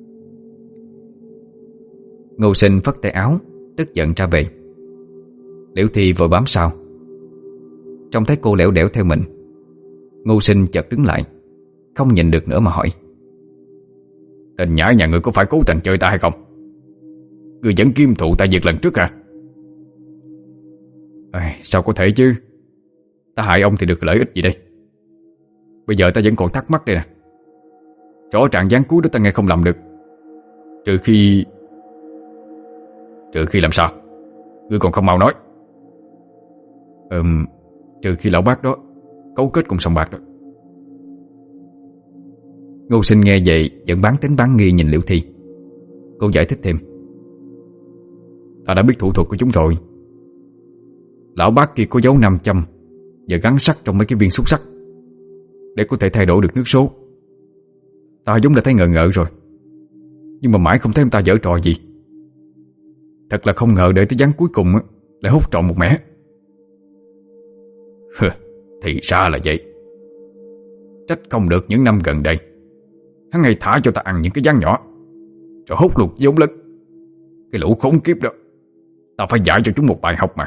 Speaker 1: Ngô Sinh phất tay áo, tức giận ra về. Liễu Thi vội bám sau. Trông thấy cô lẻo đẻo theo mình, Ngô Sinh chợt đứng lại, không nhìn được nữa mà hỏi:
Speaker 2: Tên nhãi nhà ngươi có phải cố tình chơi ta hay không? Ngươi vẫn kim thụ ta việc lần trước à? À, sao có thể chứ. Ta hại ông thì được lợi ích gì đây? Bây giờ ta vẫn còn thắc mắc đây nè. Rõ ràng gián cuối đó ta nghe không làm được. Trừ khi... Trừ khi làm sao? Ngươi còn không mau nói. Ừm, trừ khi lão bác đó cấu kết cùng sòng bạc đó.
Speaker 1: Ngô Sinh nghe vậy vẫn bán tính bán nghi nhìn Liễu Thi. Cô giải thích thêm:
Speaker 2: Ta đã biết thủ thuật của chúng rồi. Lão bác kia có dấu nam châm và gắn sắt trong mấy cái viên xúc xắc để có thể thay đổi được nước số. Ta vốn đã thấy ngờ ngợ rồi, nhưng mà mãi không thấy ông ta giở trò gì. Thật là không ngờ để tới gián cuối cùng lại hút trọn một mẻ. Thì ra là vậy. Trách không được những năm gần đây hắn hay thả cho ta ăn những cái gián nhỏ, rồi hút lục vốn lớn. Cái lũ khốn kiếp đó, ta phải dạy cho chúng một bài học mà.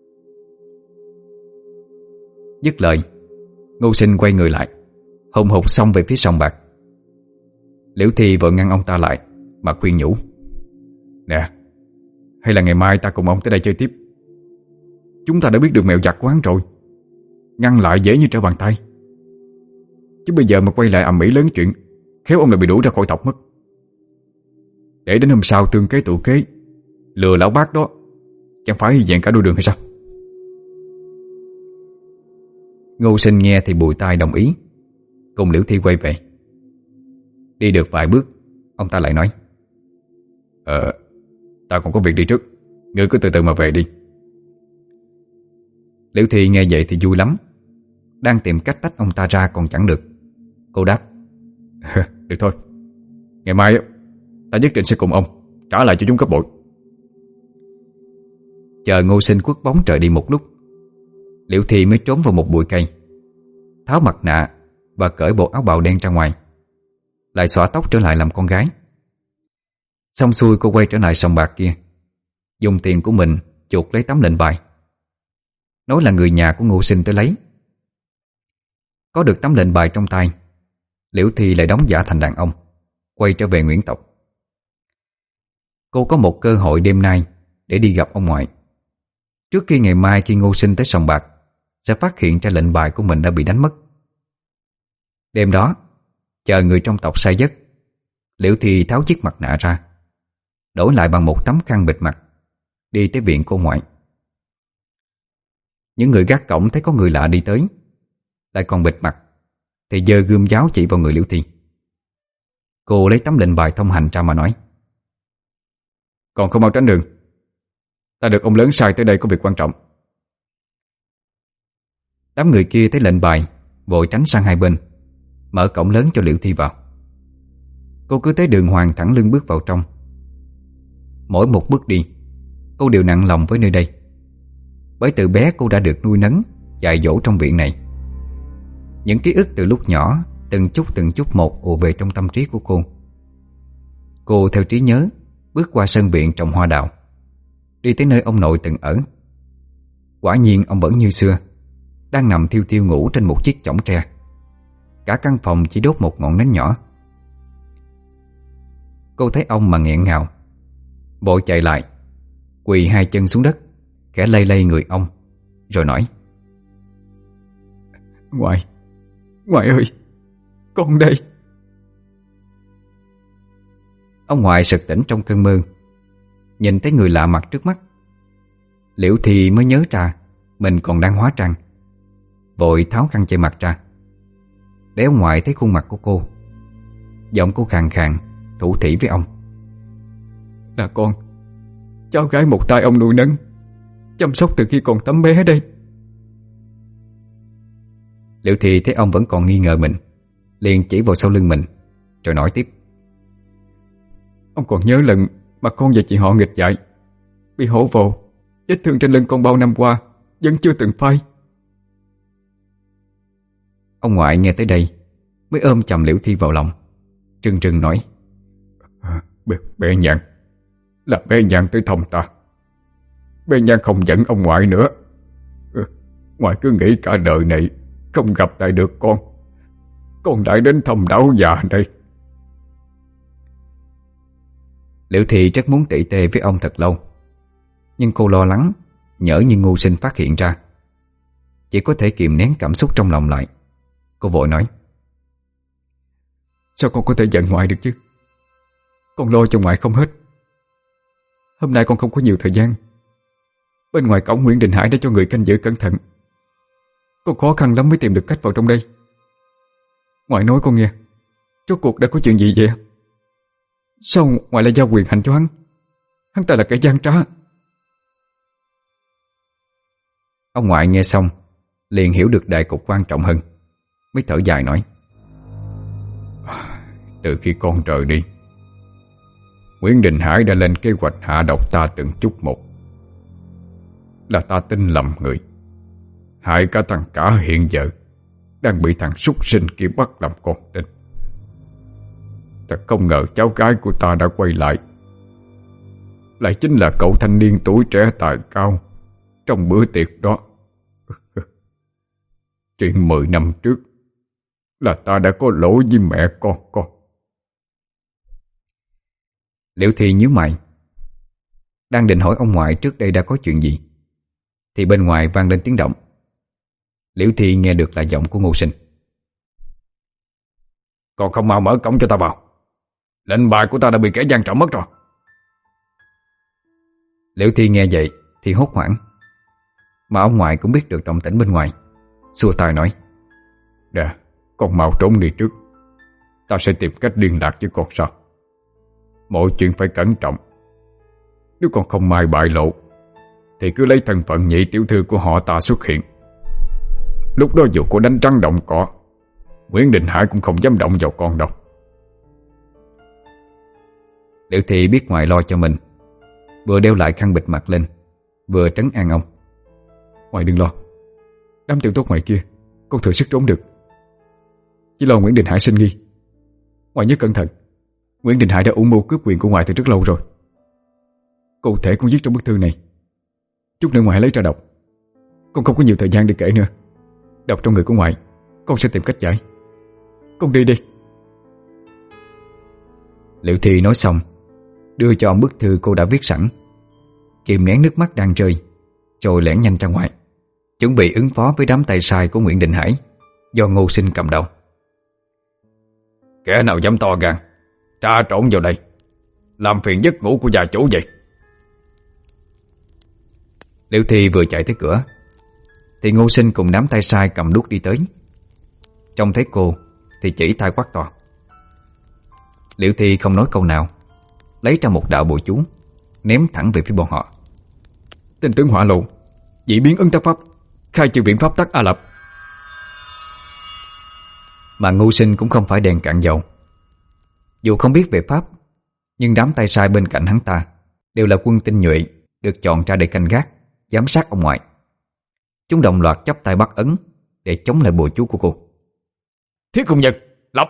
Speaker 1: Dứt lời, Ngô Sinh quay người lại, hùng hục xông về phía sòng bạc. Liễu Thi vội ngăn ông ta lại mà khuyên nhủ:
Speaker 2: Nè, hay là ngày mai ta cùng ông tới đây chơi tiếp. Chúng ta đã biết được mẹo giặt của hắn rồi, ngăn lại dễ như trở bàn tay. Chứ bây giờ mà quay lại ầm ĩ lớn chuyện, khéo ông lại bị đuổi ra khỏi tộc mất. Để đến hôm sau tương kế tụ kế lừa lão bác đó, chẳng phải dạng cả đôi đường hay sao?
Speaker 1: Ngô Sinh nghe thì bụi tai đồng ý, cùng Liễu Thi quay về. Đi được vài bước, ông ta lại nói:
Speaker 2: Ờ, ta còn có việc đi trước, ngươi cứ từ từ mà về đi.
Speaker 1: Liễu Thi nghe vậy thì vui lắm, đang tìm cách tách ông ta ra còn chẳng được. Cô đáp:
Speaker 2: Được thôi, ngày mai ta nhất định sẽ cùng ông trả lại cho chúng gấp bội.
Speaker 1: Chờ Ngô Sinh quất bóng trời đi một lúc, Liễu Thi mới trốn vào một bụi cây, tháo mặt nạ và cởi bộ áo bào đen ra ngoài, lại xõa tóc trở lại làm con gái. Xong xuôi cô quay trở lại sòng bạc kia, dùng tiền của mình chuộc lấy tấm lệnh bài, nói là người nhà của Ngô Sinh tới lấy. Có được tấm lệnh bài trong tay, Liễu Thi lại đóng giả thành đàn ông, quay trở về Nguyễn tộc. Cô có một cơ hội đêm nay để đi gặp ông ngoại, trước khi ngày mai khi Ngô Sinh tới sòng bạc sẽ phát hiện ra lệnh bài của mình đã bị đánh mất. Đêm đó, chờ người trong tộc say giấc, Liễu Thi tháo chiếc mặt nạ ra, đổi lại bằng một tấm khăn bịt mặt, đi tới viện cô ngoại. Những người gác cổng thấy có người lạ đi tới, lại còn bịt mặt, thì giơ gươm giáo chỉ vào người Liễu Thi. Cô lấy tấm lệnh bài thông hành ra mà nói:
Speaker 2: Còn không mau tránh đường, ta được ông lớn sai tới đây có việc quan trọng.
Speaker 1: Đám người kia thấy lệnh bài vội tránh sang hai bên, mở cổng lớn cho Liễu Thi vào. Cô cứ tới đường hoàng thẳng lưng bước vào trong. Mỗi một bước đi, cô đều nặng lòng với nơi đây, bởi từ bé cô đã được nuôi nấng, dạy dỗ trong viện này. Những ký ức từ lúc nhỏ từng chút từng chút một ùa về trong tâm trí của cô. Cô theo trí nhớ bước qua sân viện trồng hoa đào, đi tới nơi ông nội từng ở. Quả nhiên ông vẫn như xưa, đang nằm thiêu thiêu ngủ trên một chiếc chõng tre. Cả căn phòng chỉ đốt một ngọn nến nhỏ. Cô thấy ông mà nghẹn ngào, vội chạy lại, quỳ hai chân xuống đất, khẽ lay lay người ông, rồi nói:
Speaker 2: Ngoại, ngoại ơi, con đây.
Speaker 1: Ông ngoại sực tỉnh trong cơn mơ, nhìn thấy người lạ mặt trước mắt. Liễu Thi mới nhớ ra mình còn đang hóa trang, vội tháo khăn che mặt ra. Để ông ngoại thấy khuôn mặt của cô, giọng cô khàn khàn thủ thỉ với ông:
Speaker 2: Là con, cháu gái một tay ông nuôi nấng, chăm sóc từ khi còn tấm bé đây.
Speaker 1: Liễu Thi thấy ông vẫn còn nghi ngờ mình, liền chỉ vào sau lưng mình, rồi nói tiếp:
Speaker 2: Ông còn nhớ lần mà con và chị họ nghịch dại, bị hổ vồ, vết thương trên lưng con bao năm qua vẫn chưa từng phai.
Speaker 1: Ông ngoại nghe tới đây mới ôm chầm Liễu Thi vào lòng, trừng trừng nói:
Speaker 2: Bé, bé Nhàn, là bé Nhàn tới thăm ta. Bé Nhàn không giận ông ngoại nữa. Ngoại cứ nghĩ cả đời này không gặp lại được con, con lại đến thăm đảo già đây.
Speaker 1: Liễu Thi rất muốn tỉ tê với ông thật lâu, nhưng cô lo lắng nhỡ như Ngô Sinh phát hiện ra, chỉ có thể kìm nén cảm xúc trong lòng lại. Cô vội nói:
Speaker 2: Sao con có thể giận ngoại được chứ? Con lo cho ngoại không hết. Hôm nay con không có nhiều thời gian. Bên ngoài cổng Nguyễn Đình Hải đã cho người canh giữ cẩn thận. Con khó khăn lắm mới tìm được cách vào trong đây. Ngoại nói con nghe, rốt cuộc đã có chuyện gì vậy? Sao ngoại lại giao quyền hành cho hắn? Hắn ta là kẻ gian trá.
Speaker 1: Ông ngoại nghe xong liền hiểu được đại cục quan trọng hơn, mới thở dài nói:
Speaker 2: Từ khi con rời đi, Nguyễn Đình Hải đã lên kế hoạch hạ độc ta từng chút một. Là ta tin lầm người, hại cả thằng cả hiện giờ đang bị thằng súc sinh kia bắt làm con tin. Ta không ngờ cháu gái của ta đã quay lại, lại chính là cậu thanh niên tuổi trẻ tài cao trong bữa tiệc đó. Chuyện mười năm trước là ta đã có lỗi với mẹ con con.
Speaker 1: Liễu Thi nhíu mày, đang định hỏi ông ngoại trước đây đã có chuyện gì, thì bên ngoài vang lên tiếng động. Liễu Thi nghe được là giọng của Ngô Sinh.
Speaker 2: Còn không mau mở cổng cho ta vào, lệnh bài của ta đã bị kẻ gian trộm mất rồi.
Speaker 1: Liễu Thi nghe vậy thì hốt hoảng, mà ông ngoại cũng biết được động tĩnh bên ngoài, xua tay nói:
Speaker 2: Nè, con mau trốn đi trước, ta sẽ tìm cách liên lạc với con sau. Mọi chuyện phải cẩn trọng. Nếu con không may bại lộ thì cứ lấy thân phận nhị tiểu thư của họ ta xuất hiện. Lúc đó dù có đánh trắng động cỏ, Nguyễn Đình Hải cũng không dám động vào con đâu.
Speaker 1: Liễu Thi biết ngoại lo cho mình, vừa đeo lại khăn bịt mặt lên, vừa trấn an ông:
Speaker 2: Ngoại đừng lo, đám tiểu tốt ngoài kia con thừa sức trốn được. Chỉ lo Nguyễn Đình Hải sinh nghi. Ngoại nhớ cẩn thận, Nguyễn Đình Hải đã ủng mưu cướp quyền của ngoại từ rất lâu rồi. Cụ thể con viết trong bức thư này. Chút nữa ngoại lấy ra đọc. Con không có nhiều thời gian để kể nữa. Đọc trong người của ngoại, con sẽ tìm cách giải. Con đi đi.
Speaker 1: Liễu Thi nói xong, đưa cho ông bức thư cô đã viết sẵn, kìm nén nước mắt đang rơi, rồi lẻn nhanh ra ngoài, chuẩn bị ứng phó với đám tay sai của Nguyễn Đình Hải do Ngô Sinh cầm đầu.
Speaker 2: Kẻ nào dám to gan trà trộn vào đây, làm phiền giấc ngủ của gia chủ vậy?
Speaker 1: Liễu Thi vừa chạy tới cửa thì Ngô Sinh cùng đám tay sai cầm đuốc đi tới. Trông thấy cô thì chỉ tay quát to. Liễu Thi không nói câu nào, lấy ra một đạo bùa chú, ném thẳng về phía bọn họ.
Speaker 2: Tên tướng hỏa lộ, dị biến ấn tác pháp, khai trừ biện pháp tắc A Lập.
Speaker 1: Mà Ngô Sinh cũng không phải đèn cạn dầu. Dù không biết về pháp, nhưng đám tay sai bên cạnh hắn ta đều là quân tinh nhuệ, được chọn ra để canh gác, giám sát ông ngoại. Chúng đồng loạt chắp tay bắt ấn để chống lại bùa chú của cô.
Speaker 2: Thiết Cùng Nhân, lập!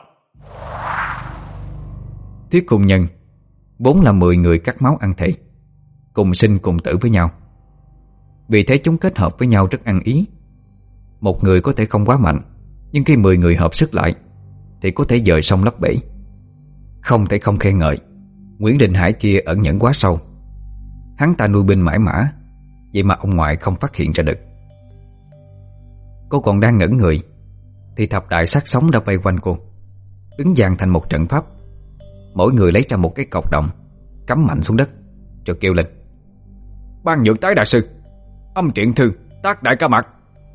Speaker 1: Thiết Cùng Nhân vốn là mười người cắt máu ăn thịt, cùng sinh cùng tử với nhau. Vì thế chúng kết hợp với nhau rất ăn ý. Một người có thể không quá mạnh, nhưng khi mười người hợp sức lại thì có thể dời sông lấp bể. Không thể không khen ngợi Nguyễn Đình Hải kia ẩn nhẫn quá sâu. Hắn ta nuôi binh mãi mã, vậy mà ông ngoại không phát hiện ra được. Cô còn đang ngẩn người thì thập đại sát sống đã vây quanh cô, đứng dàn thành một trận pháp. Mỗi người lấy ra một cái cọc đồng, cắm mạnh xuống đất, rồi kêu lên:
Speaker 2: Ban Nhược Tái đại sư, âm triện thư, tác đại ca mặt.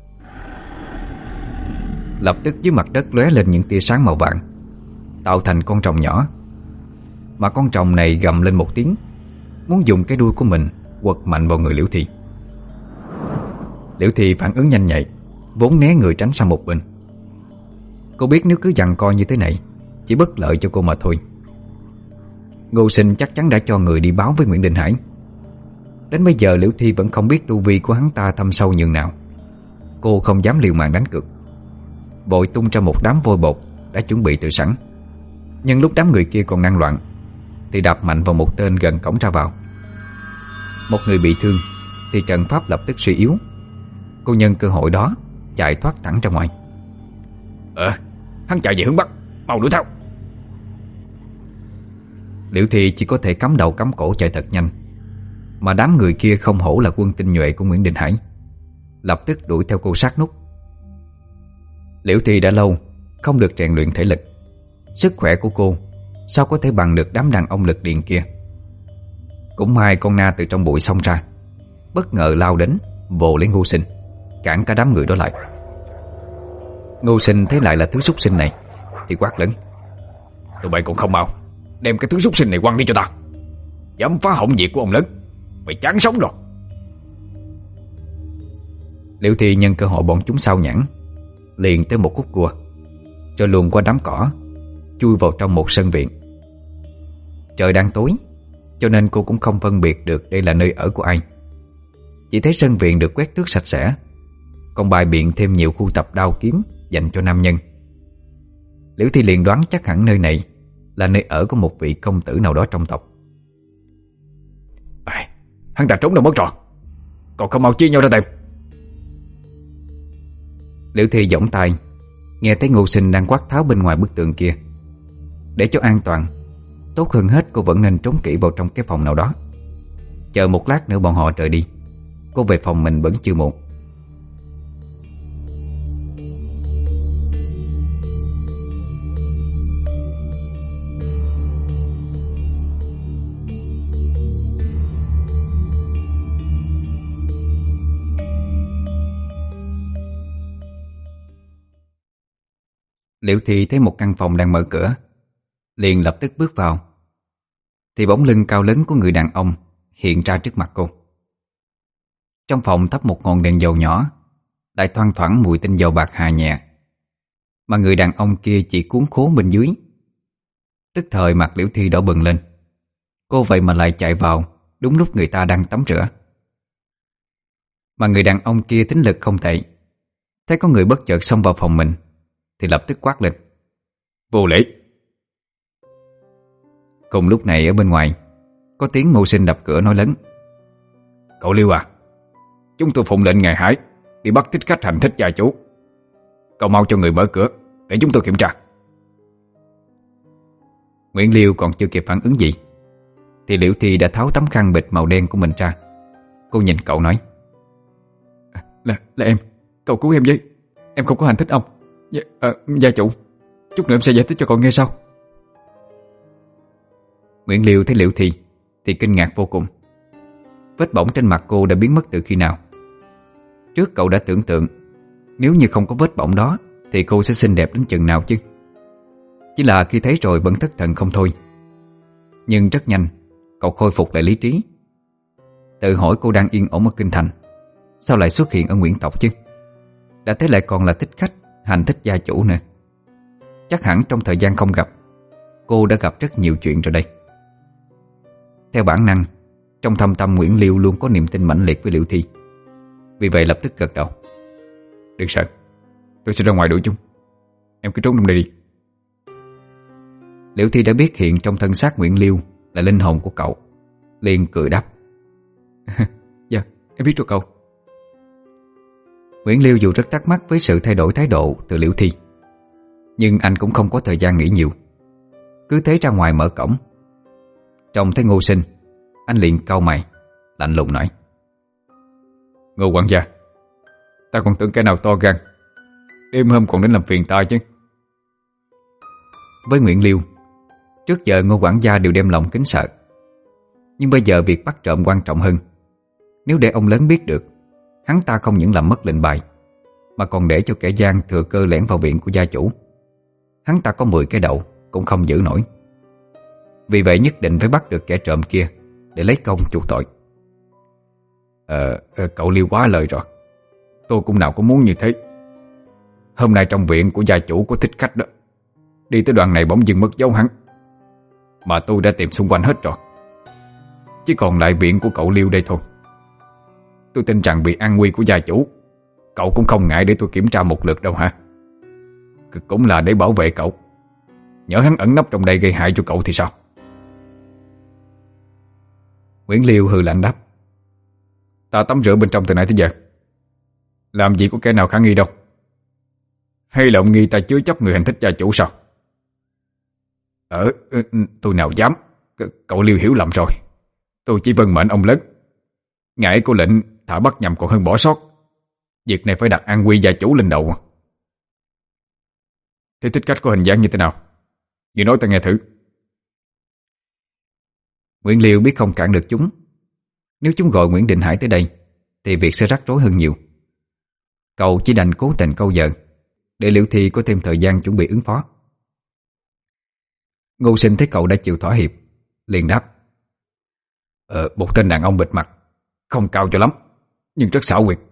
Speaker 1: Lập tức dưới mặt đất lóe lên những tia sáng màu vàng, tạo thành con rồng nhỏ. Mà con rồng này gầm lên một tiếng, muốn dùng cái đuôi của mình quật mạnh vào người Liễu Thi. Liễu Thi phản ứng nhanh nhạy, vốn né người tránh sang một bên. Cô biết nếu cứ giằng co như thế này chỉ bất lợi cho cô mà thôi. Ngô Sinh chắc chắn đã cho người đi báo với Nguyễn Đình Hải. Đến bây giờ Liễu Thi vẫn không biết tu vi của hắn ta thâm sâu nhường nào. Cô không dám liều mạng đánh cược, vội tung ra một đám vôi bột đã chuẩn bị từ sẵn. Nhưng lúc đám người kia còn đang loạn thì đạp mạnh vào một tên gần cổng ra vào. Một người bị thương thì trận pháp lập tức suy yếu. Cô nhân cơ hội đó chạy thoát thẳng ra ngoài.
Speaker 2: Ờ, hắn chạy về hướng Bắc, mau đuổi theo.
Speaker 1: Liễu Thi chỉ có thể cắm đầu cắm cổ chạy thật nhanh. Mà đám người kia không hổ là quân tinh nhuệ của Nguyễn Đình Hải, lập tức đuổi theo cô sát nút. Liễu Thi đã lâu không được rèn luyện thể lực, sức khỏe của cô sao có thể bằng được đám đàn ông lực điện kia. Cũng may con na từ trong bụi xông ra, bất ngờ lao đến vồ lấy Ngô Sinh, cản cả đám người đó lại. Ngô Sinh thấy lại là thứ súc sinh này thì quát lớn:
Speaker 2: Tụi bay còn không mau đem cái thứ súc sinh này quăng đi cho ta. Dám phá hỏng việc của ông lớn, mày chán sống rồi.
Speaker 1: Liễu Thi nhân cơ hội bọn chúng sao nhãn, liền tới một khúc cua, rồi luồn qua đám cỏ, chui vào trong một sân viện. Trời đang tối, cho nên cô cũng không phân biệt được đây là nơi ở của ai. Chỉ thấy sân viện được quét tước sạch sẽ, còn bày biện thêm nhiều khu tập đao kiếm dành cho nam nhân. Liễu Thi liền đoán chắc hẳn nơi này là nơi ở của một vị công tử nào đó trong tộc.
Speaker 2: À, hắn ta trốn đâu mất rồi, còn không mau chia nhau ra tìm.
Speaker 1: Liễu Thi giỏng tay, nghe thấy Ngô Sinh đang quát tháo bên ngoài bức tường kia. Để cho an toàn, tốt hơn hết cô vẫn nên trốn kỹ vào trong cái phòng nào đó. Chờ một lát nữa bọn họ rời đi, cô về phòng mình vẫn chưa muộn. Liễu Thi thấy một căn phòng đang mở cửa, liền lập tức bước vào. Thì bóng lưng cao lớn của người đàn ông hiện ra trước mặt cô. Trong phòng thắp một ngọn đèn dầu nhỏ, lại thoang thoảng mùi tinh dầu bạc hà nhẹ. Mà người đàn ông kia chỉ cuốn khố bên dưới. Tức thời mặt Liễu Thi đỏ bừng lên. Cô vậy mà lại chạy vào đúng lúc người ta đang tắm rửa. Mà người đàn ông kia tính lực không tệ, thấy có người bất chợt xông vào phòng mình thì lập tức quát lên:
Speaker 2: Vô lễ!
Speaker 1: Cùng lúc này ở bên ngoài có tiếng Ngô Sinh đập cửa nói lớn:
Speaker 2: Cậu Liêu à, chúng tôi phụng lệnh ngài Hải đi bắt thích khách hành thích gia chủ. Cậu mau cho người mở cửa để chúng tôi kiểm tra.
Speaker 1: Nguyễn Liêu còn chưa kịp phản ứng gì thì Liễu Thi đã tháo tấm khăn bịt màu đen của mình ra. Cô nhìn cậu nói:
Speaker 2: Là, là em, cậu cứu em với. Em không có hành thích ông. Dạ, à, gia chủ, chút nữa em sẽ giải thích cho cậu nghe sau.
Speaker 1: Nguyễn Liêu thấy Liễu Thi thì kinh ngạc vô cùng. Vết bỏng trên mặt cô đã biến mất từ khi nào. Trước cậu đã tưởng tượng nếu như không có vết bỏng đó thì cô sẽ xinh đẹp đến chừng nào chứ. Chỉ là khi thấy rồi vẫn thất thần không thôi. Nhưng rất nhanh cậu khôi phục lại lý trí, tự hỏi cô đang yên ổn ở kinh thành, sao lại xuất hiện ở Nguyễn tộc chứ? Đã thế lại còn là thích khách hành thích gia chủ nữa. Chắc hẳn trong thời gian không gặp, cô đã gặp rất nhiều chuyện rồi đây. Theo bản năng, trong thâm tâm Nguyễn Liêu luôn có niềm tin mãnh liệt với Liễu Thi. Vì vậy lập tức gật đầu:
Speaker 2: Đừng sợ, tôi sẽ ra ngoài đuổi chúng. Em cứ trốn trong đây đi.
Speaker 1: Liễu Thi đã biết hiện trong thân xác Nguyễn Liêu là linh hồn của cậu, liền cười đáp:
Speaker 2: Dạ, em biết rồi cậu.
Speaker 1: Nguyễn Liêu dù rất thắc mắc với sự thay đổi thái độ từ Liễu Thi, nhưng anh cũng không có thời gian nghĩ nhiều, cứ thế ra ngoài mở cổng. Trông thấy Ngô Sinh, anh liền cau mày, lạnh lùng nói:
Speaker 2: Ngô quản gia, ta còn tưởng cái nào to gan, đêm hôm còn đến làm phiền ta chứ.
Speaker 1: Với Nguyễn Liêu, trước giờ Ngô quản gia đều đem lòng kính sợ, nhưng bây giờ việc bắt trộm quan trọng hơn. Nếu để ông lớn biết được, hắn ta không những làm mất lệnh bài, mà còn để cho kẻ gian thừa cơ lẻn vào viện của gia chủ. Hắn ta có mười cái đầu cũng không giữ nổi. Vì vậy nhất định phải bắt được kẻ trộm kia để lấy công chuộc tội.
Speaker 2: Ờ, cậu Liêu quá lời rồi. Tôi cũng nào có muốn như thế. Hôm nay trong viện của gia chủ có thích khách đó, đi tới đoạn này bỗng dưng mất dấu hắn, mà tôi đã tìm xung quanh hết rồi. Chỉ còn lại viện của cậu Liêu đây thôi. Tôi tin rằng vì an nguy của gia chủ, cậu cũng không ngại để tôi kiểm tra một lượt đâu hả? Cũng là để bảo vệ cậu. Nhỡ hắn ẩn nấp trong đây gây hại cho cậu thì sao?
Speaker 1: Nguyễn Liêu hừ lạnh đáp:
Speaker 2: Ta tắm rửa bên trong từ nãy tới giờ, làm gì có kẻ nào khả nghi đâu. Hay là ông nghi ta chứa chấp người hành thích gia chủ sao? Ờ, tôi nào dám. Cậu Liêu hiểu lầm rồi. Tôi chỉ vâng mệnh ông lớn. Ngài có lệnh thả bắt nhầm còn hơn bỏ sót. Việc này phải đặt an nguy gia chủ lên đầu. Thế thích khách có hình dáng như thế nào? Như nói ta nghe thử.
Speaker 1: Nguyễn Liêu biết không cản được chúng. Nếu chúng gọi Nguyễn Định Hải tới đây thì việc sẽ rắc rối hơn nhiều. Cậu chỉ đành cố tình câu giờ để Liễu Thi có thêm thời gian chuẩn bị ứng phó. Ngô Sinh thấy cậu đã chịu thỏa hiệp, liền đáp:
Speaker 2: Ờ, một tên đàn ông bịt mặt, không cao cho lắm, nhưng rất xảo quyệt.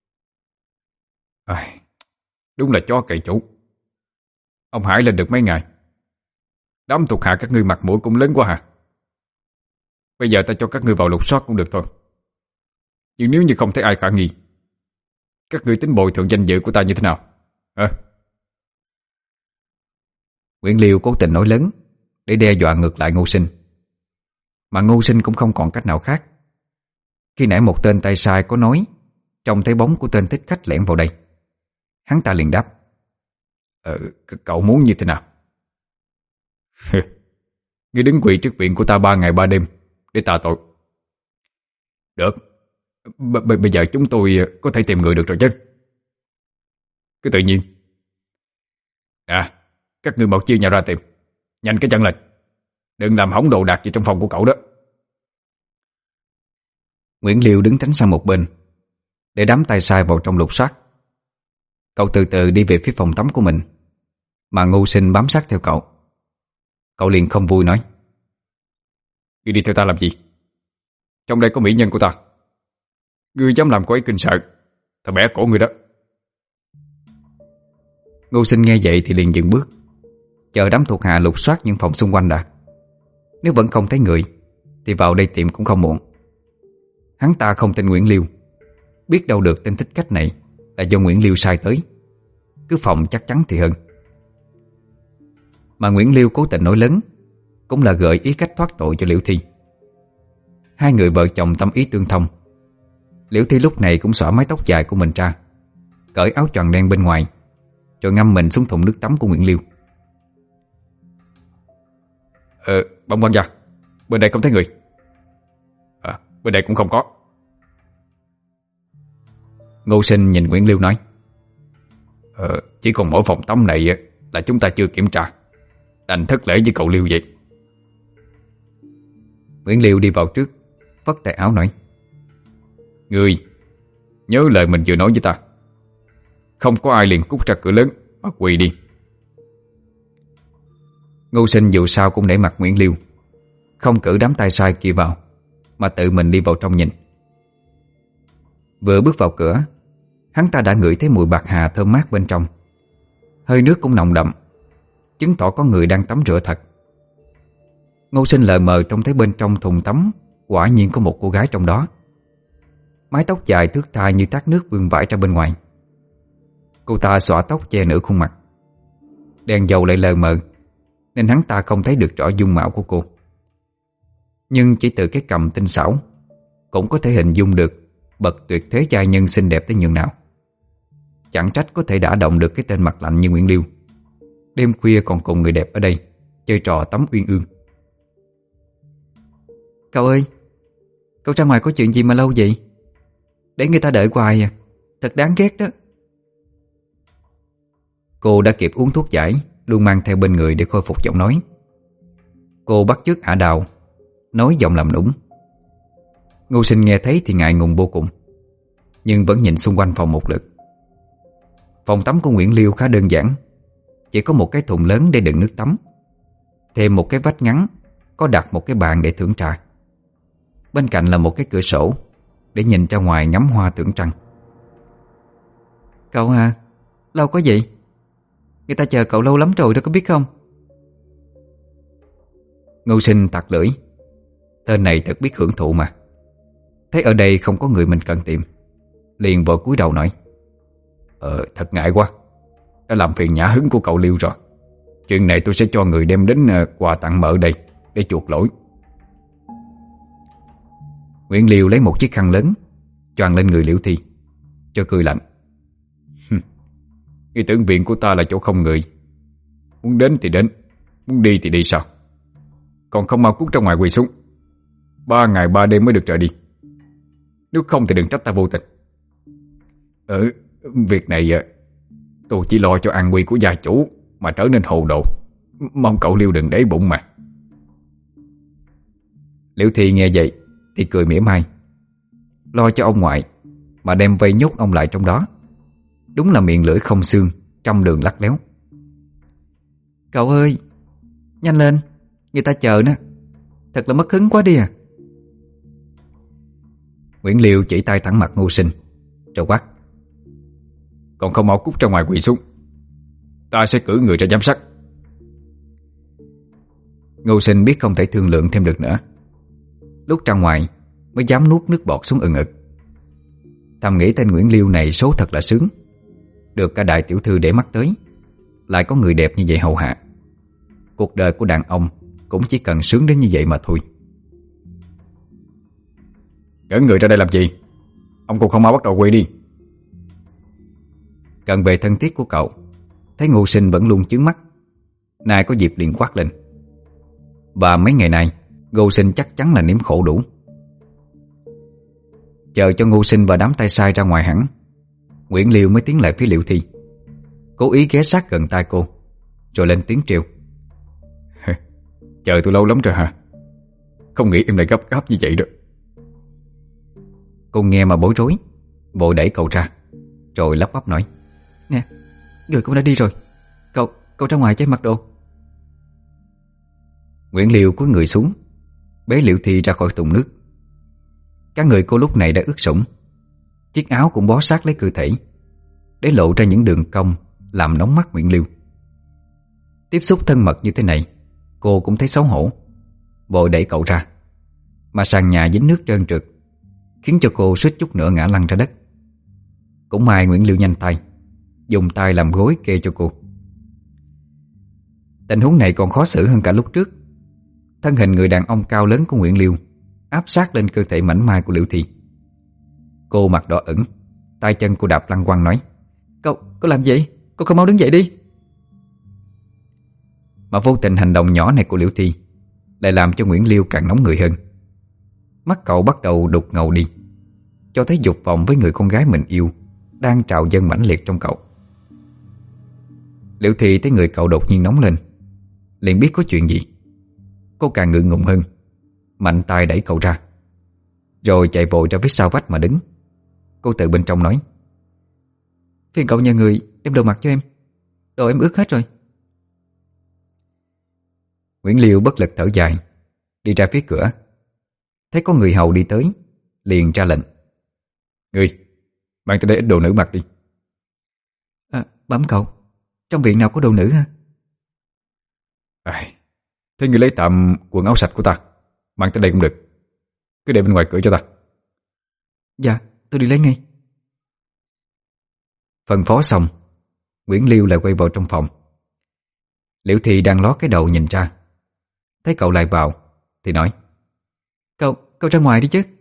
Speaker 2: À, đúng là chó cậy chủ. Ông Hải lên được mấy ngày, đám thuộc hạ các ngươi mặt mũi cũng lớn quá hả? Bây giờ ta cho các ngươi vào lục soát cũng được thôi. Nhưng nếu như không thấy ai khả nghi, các ngươi tính bồi thường danh dự của ta như thế nào hả?
Speaker 1: Nguyễn Liêu cố tình nói lớn để đe dọa ngược lại Ngô Sinh. Mà Ngô Sinh cũng không còn cách nào khác. Khi nãy một tên tay sai có nói trông thấy bóng của tên thích khách lẻn vào đây. Hắn ta liền đáp:
Speaker 2: Ờ, cậu muốn như thế nào? Ngươi đứng quỳ trước viện của ta ba ngày ba đêm để tạ tội. Được, B- bây giờ chúng tôi có thể tìm người được rồi chứ. Cứ tự nhiên. À, các ngươi mau chia nhau ra tìm. Nhanh cái chân lên, đừng làm hỏng đồ đạc gì trong phòng của cậu đó.
Speaker 1: Nguyễn Liêu đứng tránh sang một bên để đám tay sai vào trong lục soát. Cậu từ từ đi về phía phòng tắm của mình, mà Ngô Sinh bám sát theo cậu. Cậu liền không vui nói:
Speaker 2: Ngươi đi theo ta làm gì? Trong đây có mỹ nhân của ta. Ngươi dám làm cô ấy kinh sợ, ta bẻ cổ ngươi đó.
Speaker 1: Ngô Sinh nghe vậy thì liền dừng bước, chờ đám thuộc hạ lục soát những phòng xung quanh đã. Nếu vẫn không thấy người thì vào đây tìm cũng không muộn. Hắn ta không tin Nguyễn Liêu, biết đâu được tên thích khách này là do Nguyễn Liêu sai tới. Cứ phòng chắc chắn thì hơn. Mà Nguyễn Liêu cố tình nói lớn cũng là gợi ý cách thoát tội cho Liễu Thi. Hai người vợ chồng tâm ý tương thông. Liễu Thi lúc này cũng xõa mái tóc dài của mình ra, cởi áo choàng đen bên ngoài, rồi ngâm mình xuống thùng nước tắm của Nguyễn Liêu.
Speaker 2: Ờ, bông bông ra, bên đây không thấy người. À, bên đây cũng không có.
Speaker 1: Ngô Sinh nhìn Nguyễn Liêu nói:
Speaker 2: Ờ, chỉ còn mỗi phòng tắm này là chúng ta chưa kiểm tra, đành thất lễ với cậu Liêu vậy.
Speaker 1: Nguyễn Liêu đi vào trước, vất tay áo nói:
Speaker 2: Ngươi nhớ lời mình vừa nói với ta. Không có ai liền cút ra cửa lớn mà quỳ đi.
Speaker 1: Ngô Sinh dù sao cũng để mặt Nguyễn Liêu, không cử đám tay sai kia vào, mà tự mình đi vào trong nhìn. Vừa bước vào cửa, hắn ta đã ngửi thấy mùi bạc hà thơm mát bên trong. Hơi nước cũng nồng đậm, chứng tỏ có người đang tắm rửa thật. Ngô Sinh lờ mờ trông thấy bên trong thùng tắm quả nhiên có một cô gái trong đó. Mái tóc dài thướt tha như thác nước vương vãi ra bên ngoài. Cô ta xõa tóc che nửa khuôn mặt. Đèn dầu lại lờ mờ nên hắn ta không thấy được rõ dung mạo của cô. Nhưng chỉ từ cái cằm tinh xảo cũng có thể hình dung được bậc tuyệt thế giai nhân xinh đẹp tới nhường nào. Chẳng trách có thể đả động được cái tên mặt lạnh như Nguyễn Liêu, đêm khuya còn cùng người đẹp ở đây chơi trò tắm uyên ương. Cậu ơi, cậu ra ngoài có chuyện gì mà lâu vậy? Để người ta đợi hoài à, thật đáng ghét đó. Cô đã kịp uống thuốc giải luôn mang theo bên người để khôi phục giọng nói. Cô bắt chước Ả Đào, nói giọng làm nũng. Ngô Sinh nghe thấy thì ngại ngùng vô cùng, nhưng vẫn nhìn xung quanh phòng một lượt. Phòng tắm của Nguyễn Liêu khá đơn giản, chỉ có một cái thùng lớn để đựng nước tắm, thêm một cái vách ngắn có đặt một cái bàn để thưởng trà. Bên cạnh là một cái cửa sổ để nhìn ra ngoài ngắm hoa tưởng trăng. Cậu à, lâu có vậy? Người ta chờ cậu lâu lắm rồi đó, có biết không? Ngô Sinh tặc lưỡi. Tên này thật biết hưởng thụ mà. Thấy ở đây không có người mình cần tìm, liền vội cúi đầu nói: Ờ, thật ngại quá, đã làm phiền nhã hứng của cậu Liêu rồi. Chuyện này tôi sẽ cho người đem đến quà tặng mợ đây để chuộc lỗi. Nguyễn Liêu lấy một chiếc khăn lớn choàng lên người Liễu Thi, cho cười lạnh:
Speaker 2: Cái tưởng viện của ta là chỗ không người, muốn đến thì đến, muốn đi thì đi sao? Còn không mau cút ra ngoài quỳ xuống. Ba ngày ba đêm mới được trở đi. Nếu không thì đừng trách ta vô tình. Ừ, việc này tôi chỉ lo cho an nguy của gia chủ mà trở nên hồ đồ. Mong cậu Liêu đừng để bụng mà.
Speaker 1: Liễu Thi nghe vậy thì cười mỉa mai. Lo cho ông ngoại mà đem vây nhốt ông lại trong đó, đúng là miệng lưỡi không xương, trăm đường lắt léo. Cậu ơi, nhanh lên, người ta chờ nữa. Thật là mất hứng quá đi à. Nguyễn Liêu chỉ tay thẳng mặt Ngô Sinh rồi quát:
Speaker 2: Còn không mau cút ra ngoài quỳ xuống, ta sẽ cử người ra giám sát.
Speaker 1: Ngô Sinh biết không thể thương lượng thêm được nữa, Lúc ra ngoài mới dám nuốt nước bọt xuống ừng ực. Thầm nghĩ tên Nguyễn Liêu này số thật là sướng, được cả đại tiểu thư để mắt tới, lại có người đẹp như vậy hầu hạ. Cuộc đời của đàn ông cũng chỉ cần sướng đến như vậy mà thôi.
Speaker 2: Gửi người ra đây làm gì? Ông cũng không mau bắt đầu quay đi.
Speaker 1: Cận bề thân thiết của cậu thấy Ngô Sinh vẫn luôn chướng mắt, nay có dịp liền quát lên. Và mấy ngày nay Ngô Sinh chắc chắn là nếm khổ đủ. Chờ cho Ngô Sinh và đám tay sai ra ngoài hẳn, Nguyễn Liêu mới tiến lại phía Liễu Thi, cố ý ghé sát gần tai cô, rồi lên tiếng trêu.
Speaker 2: Chờ tôi lâu lắm rồi hả? Không nghĩ em lại gấp gáp như vậy đó.
Speaker 1: Cô nghe mà bối rối, vội đẩy cậu ra, rồi lắp bắp nói. Nè, người cũng đã đi rồi, Cậu, cậu ra ngoài cho em mặc đồ. Nguyễn Liêu cúi người xuống, bế Liễu Thi ra khỏi thùng nước. Cả người cô lúc này đã ướt sũng, chiếc áo cũng bó sát lấy cơ thể, để lộ ra những đường cong làm nóng mắt Nguyễn Liêu. Tiếp xúc thân mật như thế này, cô cũng thấy xấu hổ, vội đẩy cậu ra. Mà sàn nhà dính nước trơn trượt, khiến cho cô suýt chút nữa ngã lăn ra đất. Cũng may Nguyễn Liêu nhanh tay, dùng tay làm gối kê cho cô. Tình huống này còn khó xử hơn cả lúc trước. Thân hình người đàn ông cao lớn của Nguyễn Liêu áp sát lên cơ thể mảnh mai của Liễu Thi. Cô mặt đỏ ửng, tay chân cô đạp lăn quăng nói. Cậu, cậu làm gì? Cậu không mau đứng dậy đi. Mà vô tình hành động nhỏ này của Liễu Thi lại làm cho Nguyễn Liêu càng nóng người hơn. Mắt cậu bắt đầu đục ngầu đi, cho thấy dục vọng với người con gái mình yêu đang trào dâng mãnh liệt trong cậu. Liễu Thi thấy người cậu đột nhiên nóng lên, liền biết có chuyện gì. Cô càng ngượng ngùng hơn, mạnh tay đẩy cậu ra, rồi chạy vội ra phía sau vách mà đứng. Cô từ bên trong nói. Phiền cậu nhờ người đem đồ mặc cho em, đồ em ướt hết rồi. Nguyễn Liêu bất lực thở dài, đi ra phía cửa. Thấy có người hầu đi tới, liền ra lệnh.
Speaker 2: Người, mang tới đây ít đồ nữ mặc đi.
Speaker 1: À, bấm cậu, trong viện nào có đồ nữ hả?
Speaker 2: À, thế người lấy tạm quần áo sạch của ta, mang tới đây cũng được. Cứ để bên ngoài cửa cho ta.
Speaker 1: Dạ, tôi đi lấy ngay. Phân phó xong, Nguyễn Liêu lại quay vào trong phòng. Liễu Thi đang ló cái đầu nhìn ra, thấy cậu lại vào thì nói. Cậu, cậu ra ngoài đi chứ.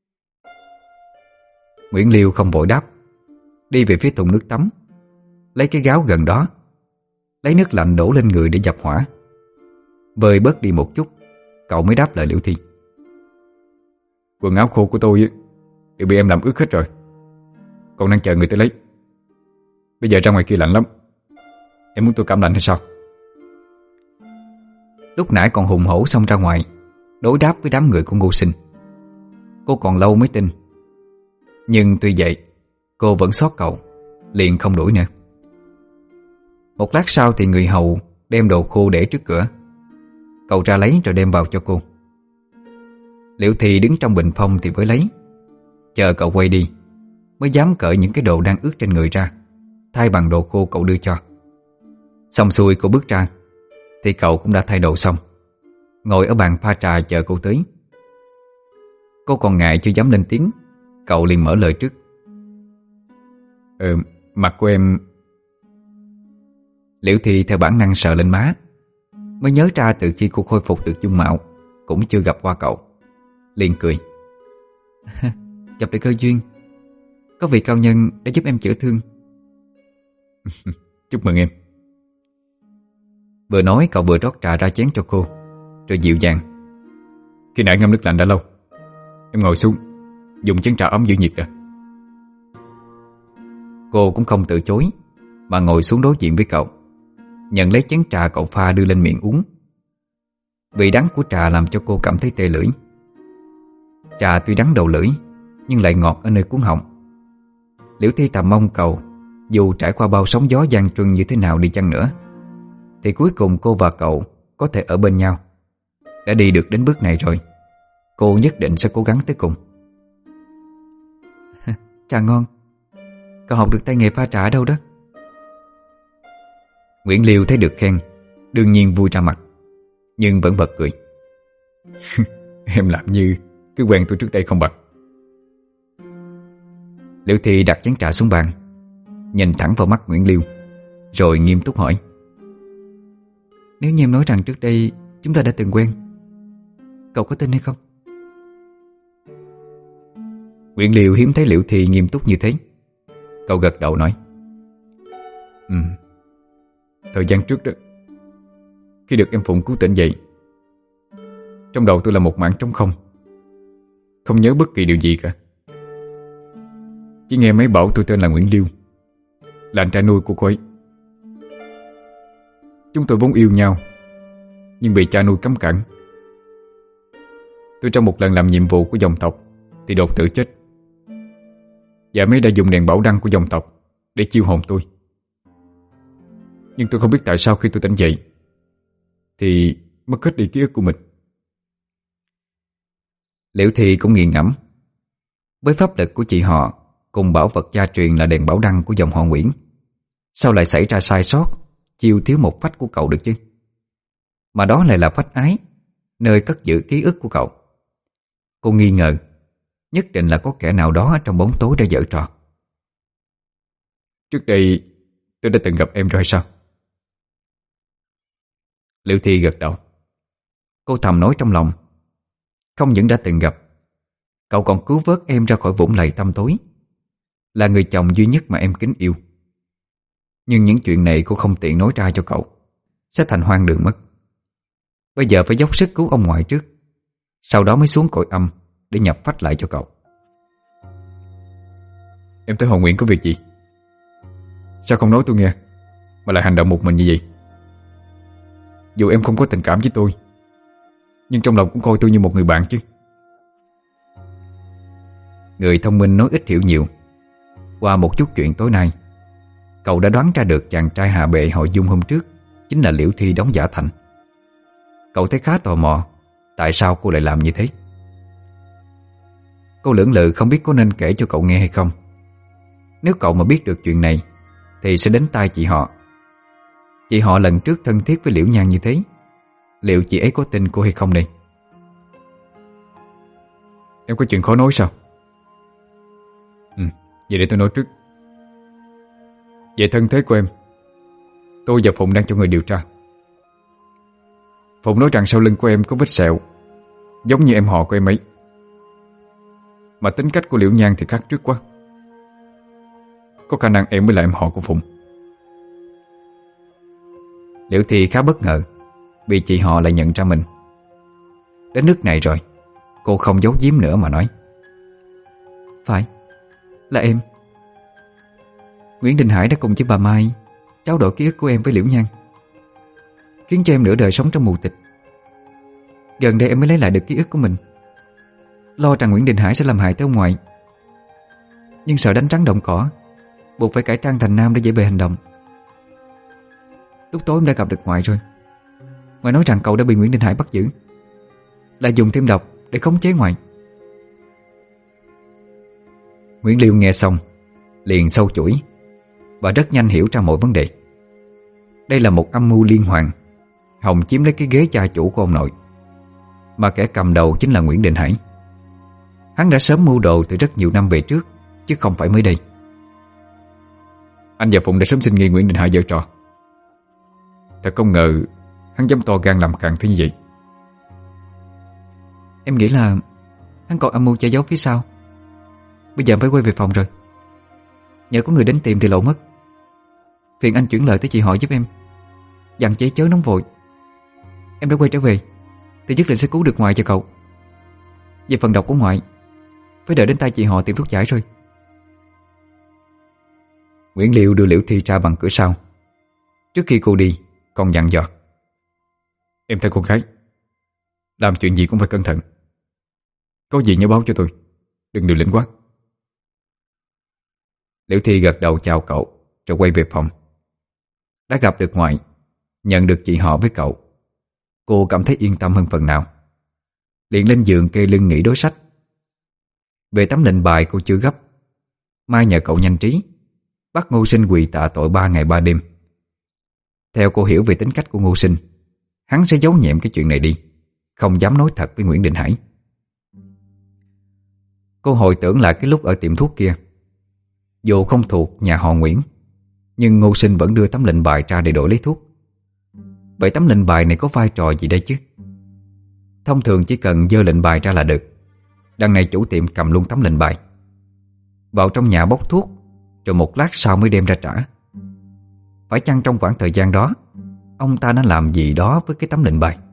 Speaker 1: Nguyễn Liêu không vội đáp, đi về phía thùng nước tắm, lấy cái gáo gần đó, lấy nước lạnh đổ lên người để dập hỏa. Vơi bớt đi một chút, cậu mới đáp lời Liễu Thi.
Speaker 2: Quần áo khô của tôi đều bị em làm ướt hết rồi, còn đang chờ người tới lấy. Bây giờ ra ngoài kia lạnh lắm, em muốn tôi cảm lạnh hay sao?
Speaker 1: Lúc nãy còn hùng hổ xông ra ngoài đối đáp với đám người của Ngô Sinh, cô còn lâu mới tin. Nhưng tuy vậy, cô vẫn xót cậu, liền không đuổi nữa. Một lát sau thì người hầu đem đồ khô để trước cửa. Cậu ra lấy rồi đem vào cho cô. Liễu Thi đứng trong bình phong thì mới lấy. Chờ cậu quay đi mới dám cởi những cái đồ đang ướt trên người ra, thay bằng đồ khô cậu đưa cho. Xong xuôi cô bước ra thì cậu cũng đã thay đồ xong, ngồi ở bàn pha trà chờ cô tới. Cô còn ngại chưa dám lên tiếng, cậu liền mở lời trước.
Speaker 2: Ừ, mặt của em...
Speaker 1: Liễu Thi theo bản năng sờ lên má, mới nhớ ra từ khi cô khôi phục được dung mạo cũng chưa gặp qua cậu. Liền cười. Gặp được cơ duyên, có vị cao nhân đã giúp em chữa thương.
Speaker 2: Chúc mừng em.
Speaker 1: Vừa nói cậu vừa rót trà ra chén cho cô, rồi dịu dàng.
Speaker 2: Khi nãy ngâm nước lạnh đã lâu, em ngồi xuống, dùng chén trà ấm giữ nhiệt rồi.
Speaker 1: Cô cũng không từ chối, mà ngồi xuống đối diện với cậu, nhận lấy chén trà cậu pha đưa lên miệng uống. Vị đắng của trà làm cho cô cảm thấy tê lưỡi. Trà tuy đắng đầu lưỡi, nhưng lại ngọt ở nơi cuống họng. Liễu Thi thầm mong cậu, dù trải qua bao sóng gió gian truân như thế nào đi chăng nữa, thì cuối cùng cô và cậu có thể ở bên nhau. Đã đi được đến bước này rồi, cô nhất định sẽ cố gắng tới cùng. Trà ngon. Cậu học được tay nghề pha trà ở đâu đó? Nguyễn Liêu thấy được khen, đương nhiên vui ra mặt, nhưng vẫn bật cười.
Speaker 2: Em làm như Cứ quen tôi trước đây không bằng.
Speaker 1: Liễu Thi đặt chén trà xuống bàn, nhìn thẳng vào mắt Nguyễn Liêu, rồi nghiêm túc hỏi: Nếu như em nói rằng trước đây chúng ta đã từng quen, cậu có tin hay không?
Speaker 2: Nguyễn Liêu hiếm thấy Liễu Thi nghiêm túc như thế. Cậu gật đầu nói: Ừ, thời gian trước đó, khi được em Phụng cứu tỉnh dậy, trong đầu tôi là một mảng trống không, không nhớ bất kỳ điều gì cả. Chỉ nghe mấy bảo tôi tên là Nguyễn Liêu, là anh trai nuôi của cô ấy. Chúng tôi vốn yêu nhau, nhưng bị cha nuôi cấm cản. Tôi trong một lần làm nhiệm vụ của dòng tộc thì đột tử chết, và mấy đã dùng đèn bảo đăng của dòng tộc để chiêu hồn tôi. Nhưng tôi không biết tại sao khi tôi tỉnh dậy thì mất hết đi ký ức của mình.
Speaker 1: Liễu Thi cũng nghiền ngẫm. Với pháp lực của chị họ cùng bảo vật gia truyền là đèn bảo đăng của dòng họ Nguyễn, sao lại xảy ra sai sót, chiêu thiếu một phách của cậu được chứ? Mà đó lại là phách ái, nơi cất giữ ký ức của cậu. Cô nghi ngờ nhất định là có kẻ nào đó trong bóng tối đã giở trò.
Speaker 2: Trước đây tôi đã từng gặp em rồi sao?
Speaker 1: Liễu Thi gật đầu. Cô thầm nói trong lòng, không những đã từng gặp, cậu còn cứu vớt em ra khỏi vũng lầy tăm tối, là người chồng duy nhất mà em kính yêu. Nhưng những chuyện này cô không tiện nói ra cho cậu, sẽ thành hoang đường mất. Bây giờ phải dốc sức cứu ông ngoại trước, sau đó mới xuống cõi âm để nhập phách lại cho cậu.
Speaker 2: Em tới họ Nguyễn có việc gì? Sao không nói tôi nghe, mà lại hành động một mình như vậy? Dù em không có tình cảm với tôi, nhưng trong lòng cũng coi tôi như một người bạn chứ.
Speaker 1: Người thông minh nói ít hiểu nhiều. Qua một chút chuyện tối nay, cậu đã đoán ra được chàng trai hạ bệ họ Dung hôm trước chính là Liễu Thi đóng giả thành. Cậu thấy khá tò mò tại sao cô lại làm như thế. Cô lưỡng lự không biết có nên kể cho cậu nghe hay không. Nếu cậu mà biết được chuyện này thì sẽ đến tai chị họ. Chị họ lần trước thân thiết với Liễu Nhan như thế, liệu chị ấy có tin cô hay không đây?
Speaker 2: Em có chuyện khó nói sao? Ừ, vậy để tôi nói trước. Về thân thế của em, tôi và Phụng đang cho người điều tra. Phụng nói rằng sau lưng của em có vết sẹo giống như em họ của em ấy. Mà tính cách của Liễu Nhan thì khác trước quá. Có khả năng em mới là em họ của Phụng.
Speaker 1: Liễu Thi khá bất ngờ vì chị họ lại nhận ra mình. Đến nước này rồi, cô không giấu giếm nữa mà nói: Phải, là em. Nguyễn Đình Hải đã cùng với bà Mai trao đổi ký ức của em với Liễu Nhan, khiến cho em nửa đời sống trong mù tịch. Gần đây em mới lấy lại được ký ức của mình, lo rằng Nguyễn Đình Hải sẽ làm hại tới ông ngoại, nhưng sợ đánh trắng động cỏ, buộc phải cải trang thành nam để dễ bề hành động. Lúc tối em đã gặp được ngoại rồi. Ngoại nói rằng cậu đã bị Nguyễn Đình Hải bắt giữ, lại dùng thêm độc để khống chế ngoại. Nguyễn Liêu nghe xong liền sâu chuỗi và rất nhanh hiểu ra mọi vấn đề. Đây là một âm mưu liên hoàn, hòng chiếm lấy cái ghế cha chủ của ông nội, mà kẻ cầm đầu chính là Nguyễn Đình Hải. Hắn đã sớm mưu đồ từ rất nhiều năm về trước, chứ không phải mới đây.
Speaker 2: Anh và Phụng đã sớm xin nghi Nguyễn Đình Hải giở trò. Thật không ngờ hắn dám to gan làm càn thế như vậy.
Speaker 1: Em nghĩ là hắn còn âm mưu che giấu phía sau. Bây giờ em phải quay về phòng rồi. Nhờ có người đến tìm thì lộ mất. Phiền anh chuyển lời tới chị họ giúp em, dặn chị chớ nóng vội. Em đã quay trở về thì nhất định sẽ cứu được ngoại cho cậu. Về phần độc của ngoại, phải đợi đến tay chị họ tìm thuốc giải rồi.
Speaker 2: Nguyễn Liêu đưa Liễu Thi ra bằng cửa sau. Trước khi cô đi còn dặn dò: Em thấy con gái, làm chuyện gì cũng phải cẩn thận. Có gì nhớ báo cho tôi, đừng liều lĩnh quá.
Speaker 1: Liễu Thi gật đầu chào cậu rồi quay về phòng. Đã gặp được ngoại, nhận được chị họ với cậu, cô cảm thấy yên tâm hơn phần nào. Liền lên giường kê lưng nghỉ đối sách. Về tấm lệnh bài cô chưa gấp, mai nhờ cậu nhanh trí bắt Ngô Sinh quỳ tạ tội ba ngày ba đêm. Theo cô hiểu về tính cách của Ngô Sinh, hắn sẽ giấu nhẹm cái chuyện này đi, không dám nói thật với Nguyễn Đình Hải. Cô hồi tưởng lại cái lúc ở tiệm thuốc kia. Dù không thuộc nhà họ Nguyễn, nhưng Ngô Sinh vẫn đưa tấm lệnh bài ra để đổi lấy thuốc. Vậy tấm lệnh bài này có vai trò gì đây chứ? Thông thường chỉ cần giơ lệnh bài ra là được. Đằng này chủ tiệm cầm luôn tấm lệnh bài, vào trong nhà bốc thuốc, rồi một lát sau mới đem ra trả. Phải chăng trong khoảng thời gian đó ông ta đã làm gì đó với cái tấm lệnh bài?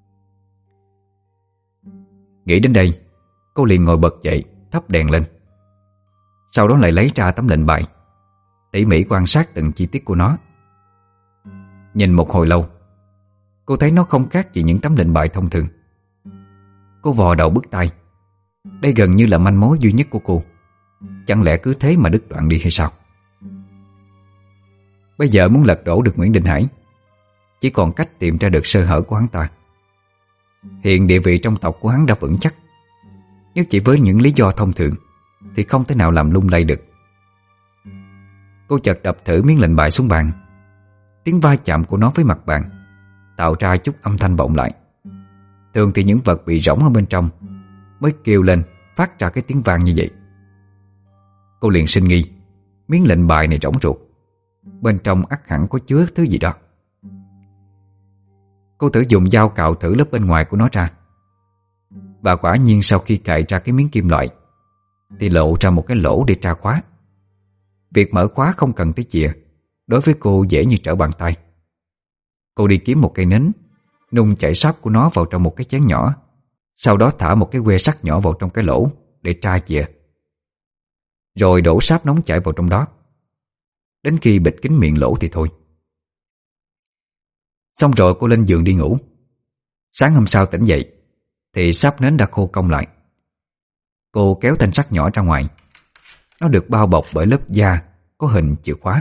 Speaker 1: Nghĩ đến đây, cô liền ngồi bật dậy, thắp đèn lên. Sau đó lại lấy ra tấm lệnh bài, tỉ mỉ quan sát từng chi tiết của nó. Nhìn một hồi lâu, cô thấy nó không khác gì những tấm lệnh bài thông thường. Cô vò đầu bứt tai. Đây gần như là manh mối duy nhất của cô. Chẳng lẽ cứ thế mà đứt đoạn đi hay sao? Bây giờ muốn lật đổ được Nguyễn Đình Hải, chỉ còn cách tìm ra được sơ hở của hắn ta. Hiện địa vị trong tộc của hắn đã vững chắc. Nếu chỉ với những lý do thông thường thì không thể nào làm lung lay được. Cô chợt đập thử miếng lệnh bài xuống bàn. Tiếng va chạm của nó với mặt bàn tạo ra chút âm thanh vọng lại. Thường thì những vật bị rỗng ở bên trong mới kêu lên phát ra cái tiếng vang như vậy. Cô liền sinh nghi miếng lệnh bài này rỗng ruột, bên trong ắt hẳn có chứa thứ gì đó. Cô thử dùng dao cạo thử lớp bên ngoài của nó ra, và quả nhiên sau khi cạy ra cái miếng kim loại thì lộ ra một cái lỗ để tra khóa. Việc mở khóa không cần tới chìa, đối với cô dễ như trở bàn tay. Cô đi kiếm một cây nến, nung chảy sáp của nó vào trong một cái chén nhỏ, sau đó thả một cái que sắt nhỏ vào trong cái lỗ để tra chìa, rồi đổ sáp nóng chảy vào trong đó. Đến khi bịt kín miệng lỗ thì thôi. Xong rồi cô lên giường đi ngủ. Sáng hôm sau tỉnh dậy thì sáp nến đã khô cong lại. Cô kéo thanh sắt nhỏ ra ngoài. Nó được bao bọc bởi lớp da có hình chìa khóa.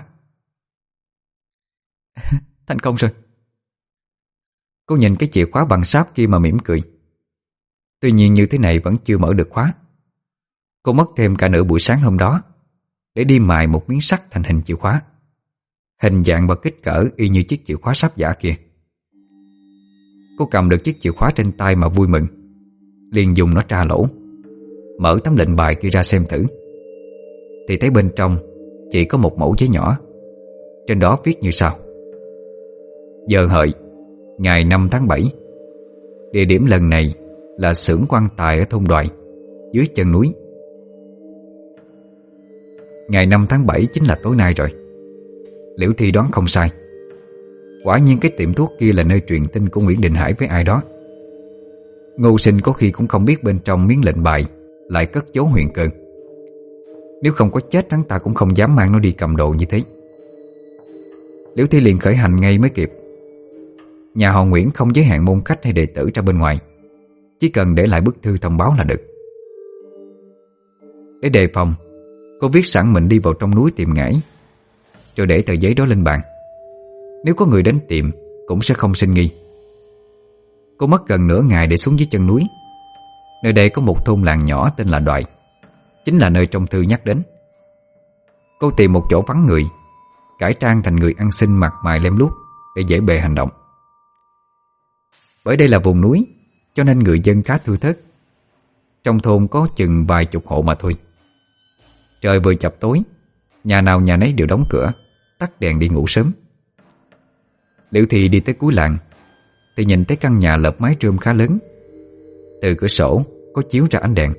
Speaker 1: Thành công rồi. Cô nhìn cái chìa khóa bằng sáp kia mà mỉm cười. Tuy nhiên như thế này vẫn chưa mở được khóa. Cô mất thêm cả nửa buổi sáng hôm đó để đi mài một miếng sắt thành hình chìa khóa, hình dạng và kích cỡ y như chiếc chìa khóa sáp giả kia. Cô cầm được chiếc chìa khóa trên tay mà vui mừng, liền dùng nó tra lỗ, mở tấm lệnh bài kia ra xem thử. Thì thấy bên trong chỉ có một mẩu giấy nhỏ. Trên đó viết như sau: giờ hợi, ngày năm tháng bảy. Địa điểm lần này là xưởng quan tài ở thôn Đoài, dưới chân núi. Ngày năm tháng bảy chính là tối nay rồi. Liễu Thi đoán không sai. Quả nhiên cái tiệm thuốc kia là nơi truyền tin của Nguyễn Đình Hải với ai đó. Ngô Sinh có khi cũng không biết bên trong miếng lệnh bài lại cất giấu huyền cơ. Nếu không có chết, hắn ta cũng không dám mang nó đi cầm đồ như thế. Liễu Thi liền khởi hành ngay mới kịp. Nhà họ Nguyễn không giới hạn môn khách hay đệ tử ra bên ngoài, chỉ cần để lại bức thư thông báo là được. Để đề phòng, cô viết sẵn mình đi vào trong núi tìm Ngải, rồi để tờ giấy đó lên bàn. Nếu có người đến tiệm cũng sẽ không sinh nghi. Cô mất gần nửa ngày để xuống dưới chân núi. Nơi đây có một thôn làng nhỏ tên là Đoài, chính là nơi trong thư nhắc đến. Cô tìm một chỗ vắng người, cải trang thành người ăn xin mặt mày lem luốc để dễ bề hành động. Bởi đây là vùng núi, cho nên người dân khá thưa thớt. Trong thôn có chừng vài chục hộ mà thôi. Trời vừa chập tối, nhà nào nhà nấy đều đóng cửa, tắt đèn đi ngủ sớm. Liễu Thi đi tới cuối làng thì nhìn thấy căn nhà lợp mái rơm khá lớn. Từ cửa sổ có chiếu ra ánh đèn.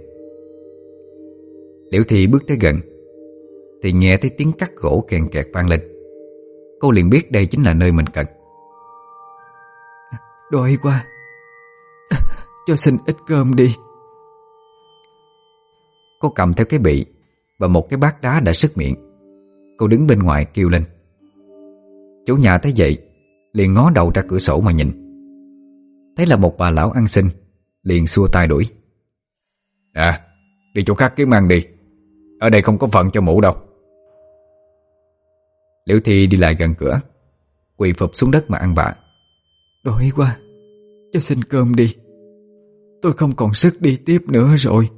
Speaker 1: Liễu Thi bước tới gần thì nghe thấy tiếng cắt gỗ kèn kẹt vang lên. Cô liền biết đây chính là nơi mình cần. Đói quá, cho xin ít cơm đi. Cô cầm theo cái bị và một cái bát đá đã sứt miệng. Cô đứng bên ngoài kêu lên. Chủ nhà thấy vậy liền ngó đầu ra cửa sổ mà nhìn. Thấy là một bà lão ăn xin, liền xua tay đuổi. À, đi chỗ khác kiếm ăn đi, ở đây không có phận cho mụ đâu. Liễu Thi đi lại gần cửa, quỳ phụp xuống đất mà ăn vạ. Đói quá, cho xin cơm đi, tôi không còn sức đi tiếp nữa rồi.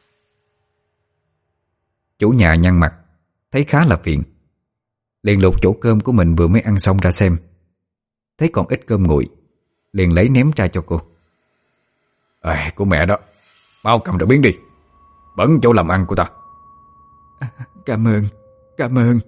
Speaker 1: Chủ nhà nhăn mặt, thấy khá là phiền, liền lục chỗ cơm của mình vừa mới ăn xong ra xem. Thấy còn ít cơm nguội, liền lấy ném ra cho cô. À, của mẹ đó, bao cầm rồi biến đi.
Speaker 2: bẩn chỗ làm ăn của ta.
Speaker 1: À, cảm ơn, cảm ơn.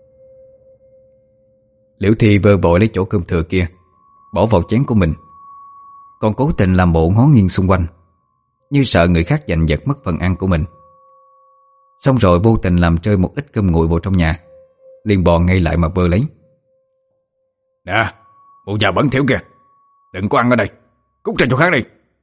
Speaker 2: Liễu Thi vơ vội lấy chỗ cơm thừa kia bỏ vào chén của mình, còn cố tình làm bộ ngó nghiêng xung quanh, như sợ người khác giành giật mất phần ăn của mình. Xong rồi vô tình làm rơi một ít cơm nguội vào trong nhà, liền bò ngay lại mà vơ lấy. Nè, bộ già bẩn thỉu kìa, đừng có ăn ở đây, cút ra chỗ khác đi.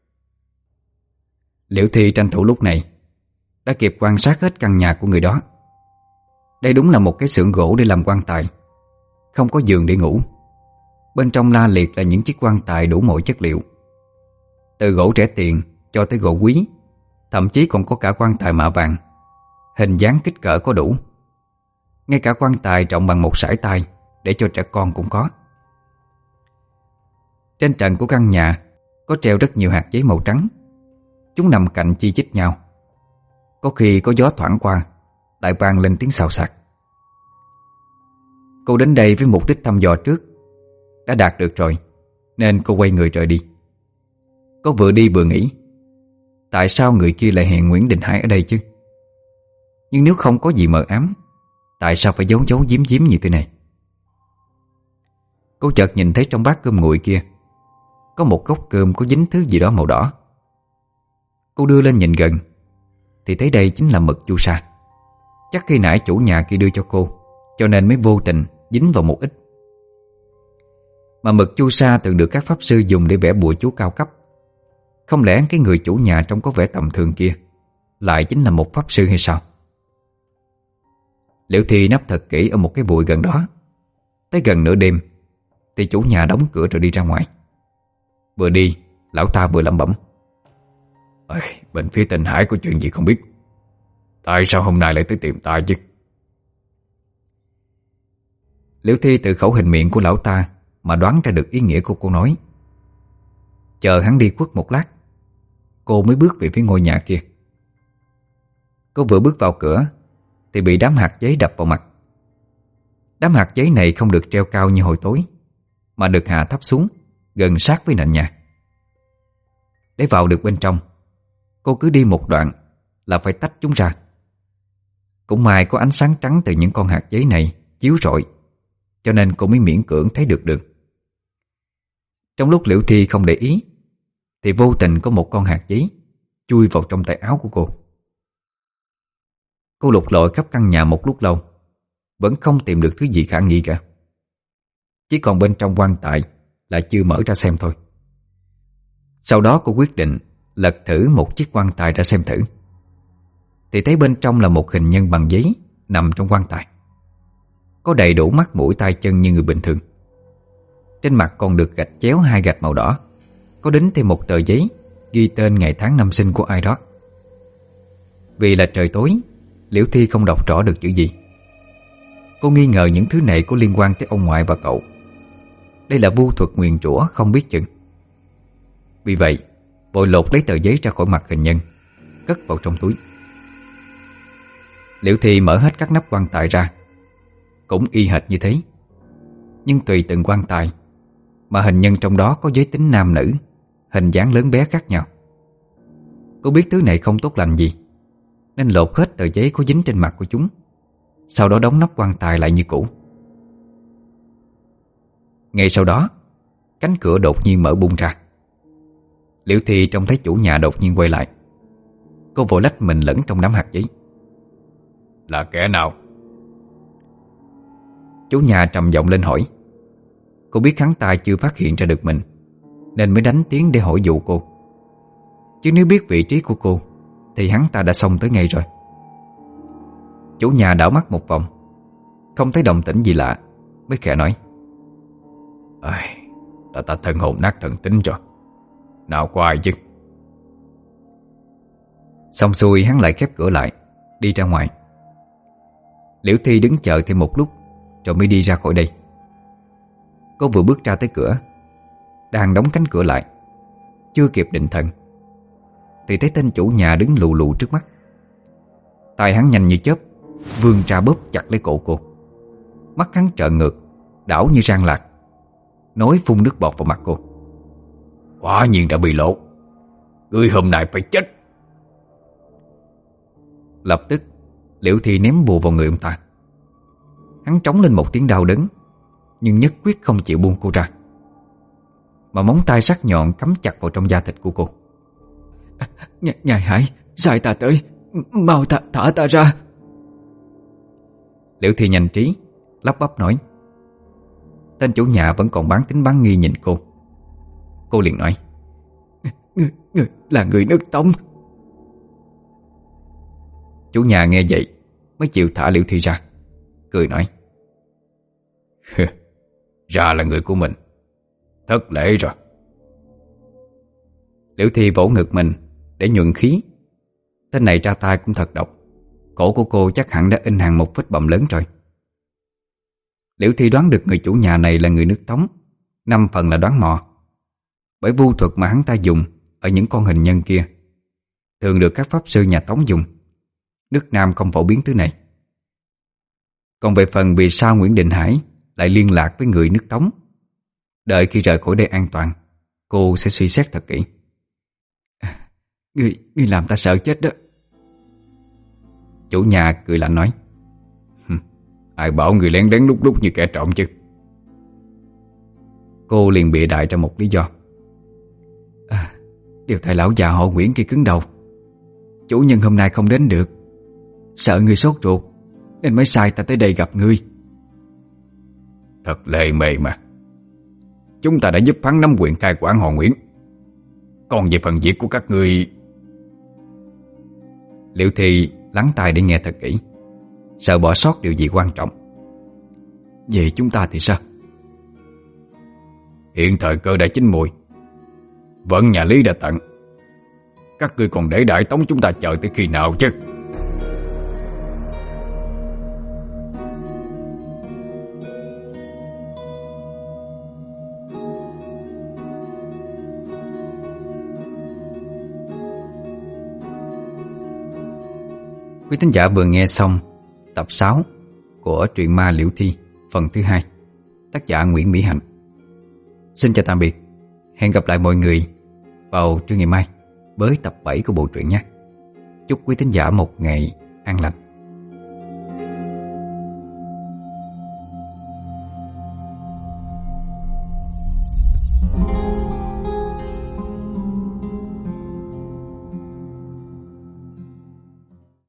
Speaker 2: Liễu Thi tranh thủ lúc này đã kịp quan sát hết căn nhà của người đó. Đây đúng là một cái xưởng gỗ để làm quan tài, không có giường để ngủ. Bên trong la liệt là những chiếc quan tài đủ mọi chất liệu, từ gỗ rẻ tiền cho tới gỗ quý, thậm chí còn có cả quan tài mạ vàng, hình dáng kích cỡ có đủ. Ngay cả quan tài trọng bằng một sải tay để cho trẻ con cũng có. Trên trần của căn nhà có treo rất nhiều hạt giấy màu trắng. Chúng nằm cạnh chi chít nhau. Có khi có gió thoảng qua lại vang lên tiếng xào xạc. Cô đến đây với mục đích thăm dò trước, đã đạt được rồi nên cô quay người rời đi. Cô vừa đi vừa nghĩ, tại sao người kia lại hẹn Nguyễn Đình Hải ở đây chứ? Nhưng nếu không có gì mờ ám, tại sao phải giấu giấu giếm giếm như thế này? Cô chợt nhìn thấy trong bát cơm nguội kia có một gốc cơm có dính thứ gì đó màu đỏ. Cô đưa lên nhìn gần thì thấy đây chính là mực chu sa. Chắc khi nãy chủ nhà kia đưa cho cô, cho nên mới vô tình dính vào một ít. Mà mực chu sa thường được các pháp sư dùng để vẽ bùa chú cao cấp. Không lẽ cái người chủ nhà trông có vẻ tầm thường kia lại chính là một pháp sư hay sao? Liễu Thi nấp thật kỹ ở một cái bụi gần đó. Tới gần nửa đêm thì chủ nhà đóng cửa rồi đi ra ngoài. Vừa đi, lão ta vừa lẩm bẩm: Ê, bên phía Tình Hải có chuyện gì không biết, tại sao hôm nay lại tới tìm ta chứ? Liễu Thi từ khẩu hình miệng của lão ta mà đoán ra được ý nghĩa của cô nói. Chờ hắn đi khuất một lát, cô mới bước về phía ngôi nhà kia. Cô vừa bước vào cửa thì bị đám hạt giấy đập vào mặt. Đám hạt giấy này không được treo cao như hồi tối, mà được hạ thấp xuống gần sát với nền nhà. Để vào được bên trong, cô cứ đi một đoạn là phải tách chúng ra. Cũng may có ánh sáng trắng từ những con hạt giấy này chiếu rọi, cho nên cô mới miễn cưỡng thấy được đường. Trong lúc Liễu Thi không để ý thì vô tình có một con hạt giấy chui vào trong tay áo của cô. Cô lục lọi khắp căn nhà một lúc lâu, vẫn không tìm được thứ gì khả nghi cả. Chỉ còn bên trong quan tài là chưa mở ra xem thôi. Sau đó cô quyết định lật thử một chiếc quan tài ra xem thử. Thì thấy bên trong là một hình nhân bằng giấy nằm trong quan tài. Có đầy đủ mắt mũi tay chân như người bình thường. Trên mặt còn được gạch chéo hai gạch màu đỏ, có đính thêm một tờ giấy ghi tên ngày tháng năm sinh của ai đó. Vì là trời tối, Liễu Thi không đọc rõ được chữ gì. Cô nghi ngờ những thứ này có liên quan tới ông ngoại và cậu. Đây là vu thuật nguyền rủa không biết chừng. Vì vậy vội lột lấy tờ giấy ra khỏi mặt hình nhân, cất vào trong túi. Liễu Thi mở hết các nắp quan tài ra, cũng y hệt như thế. Nhưng tùy từng quan tài mà hình nhân trong đó có giới tính nam nữ, hình dáng lớn bé khác nhau. Cô biết thứ này không tốt lành gì, nên lột hết tờ giấy có dính trên mặt của chúng, sau đó đóng nắp quan tài lại như cũ. Ngay sau đó, cánh cửa đột nhiên mở bung ra. Liễu Thi trông thấy chủ nhà đột nhiên quay lại. Cô vội lách mình lẫn trong đám hạt giấy. Là kẻ nào? Chủ nhà trầm giọng lên hỏi. Cô biết hắn ta chưa phát hiện ra được mình, nên mới đánh tiếng để hỏi dụ cô. Chứ nếu biết vị trí của cô thì hắn ta đã xông tới ngay rồi. Chủ nhà đảo mắt một vòng, không thấy động tĩnh gì lạ, mới khẽ nói: Ây, là ta thần hồn nát thần tính rồi, nào có ai chứ? Xong xuôi hắn lại khép cửa lại, đi ra ngoài. Liễu Thi đứng chờ thêm một lúc rồi mới đi ra khỏi đây. Cô vừa bước ra tới cửa, đang đóng cánh cửa lại, chưa kịp định thần thì thấy tên chủ nhà đứng lù lù trước mắt. Tay hắn nhanh như chớp vươn ra bóp chặt lấy cổ cô. Mắt hắn trợn ngược, đảo như rang lạc, nói phun nước bọt vào mặt cô. Quả nhiên đã bị lộ, ngươi hôm nay phải chết.
Speaker 1: Lập tức Liễu Thi ném bùa vào người ông ta. Hắn trống lên một tiếng đau đớn, nhưng nhất quyết không chịu buông cô ra, mà móng tay sắc nhọn cắm chặt vào trong da thịt của cô. Nh Ngài hãy sai ta tới, mau thả, thả ta ra. Liễu Thi nhanh trí, lắp bắp nói. Tên chủ nhà vẫn còn bán tính bán nghi nhìn cô. Cô liền nói: Người, người là người nước Tống. Chủ nhà nghe vậy mới chịu thả Liễu Thi ra, cười nói: Ra là người của mình, thất lễ rồi. Liễu Thi vỗ ngực mình để nhuận khí. Tên này ra tay cũng thật độc. Cổ của cô chắc hẳn đã in hàng một vết bầm lớn rồi. Liễu Thi đoán được người chủ nhà này là người nước Tống, năm phần là đoán mò. Bởi vu thuật mà hắn ta dùng ở những con hình nhân kia thường được các pháp sư nhà Tống dùng. Nước Nam không phổ biến thứ này. Còn về phần vì sao Nguyễn Định Hải lại liên lạc với người nước Tống, đợi khi rời khỏi đây an toàn, cô sẽ suy xét thật kỹ. À, Ngươi, ngươi làm ta sợ chết đó. Chủ nhà cười lạnh nói: Ai bảo người lén lén lúc lúc như kẻ trộm chứ? Cô liền bịa đại ra một lý do. À, điều tại lão già họ Nguyễn kia cứng đầu. Chủ nhân hôm nay không đến được, sợ ngươi sốt ruột nên mới sai ta tới đây gặp ngươi.
Speaker 2: Thật lề mề mà. Chúng ta đã giúp hắn nắm quyền cai quản họ Nguyễn. Còn về phần việc của các ngươi...
Speaker 1: Liễu Thi lắng tai để nghe thật kỹ, sợ bỏ sót điều gì quan trọng. Về chúng ta thì sao?
Speaker 2: Hiện thời cơ đã chín mùi, vận nhà Lý đã tận. Các ngươi còn để Đại Tống chúng ta chờ tới khi nào chứ?
Speaker 1: Quý thính giả vừa nghe xong tập sáu của truyện ma Liễu Thi phần thứ hai, tác giả Nguyễn Mỹ Hạnh. Xin chào tạm biệt. Hẹn gặp lại mọi người vào trưa ngày mai với tập bảy của bộ truyện nhé. Chúc quý thính giả một ngày an lành.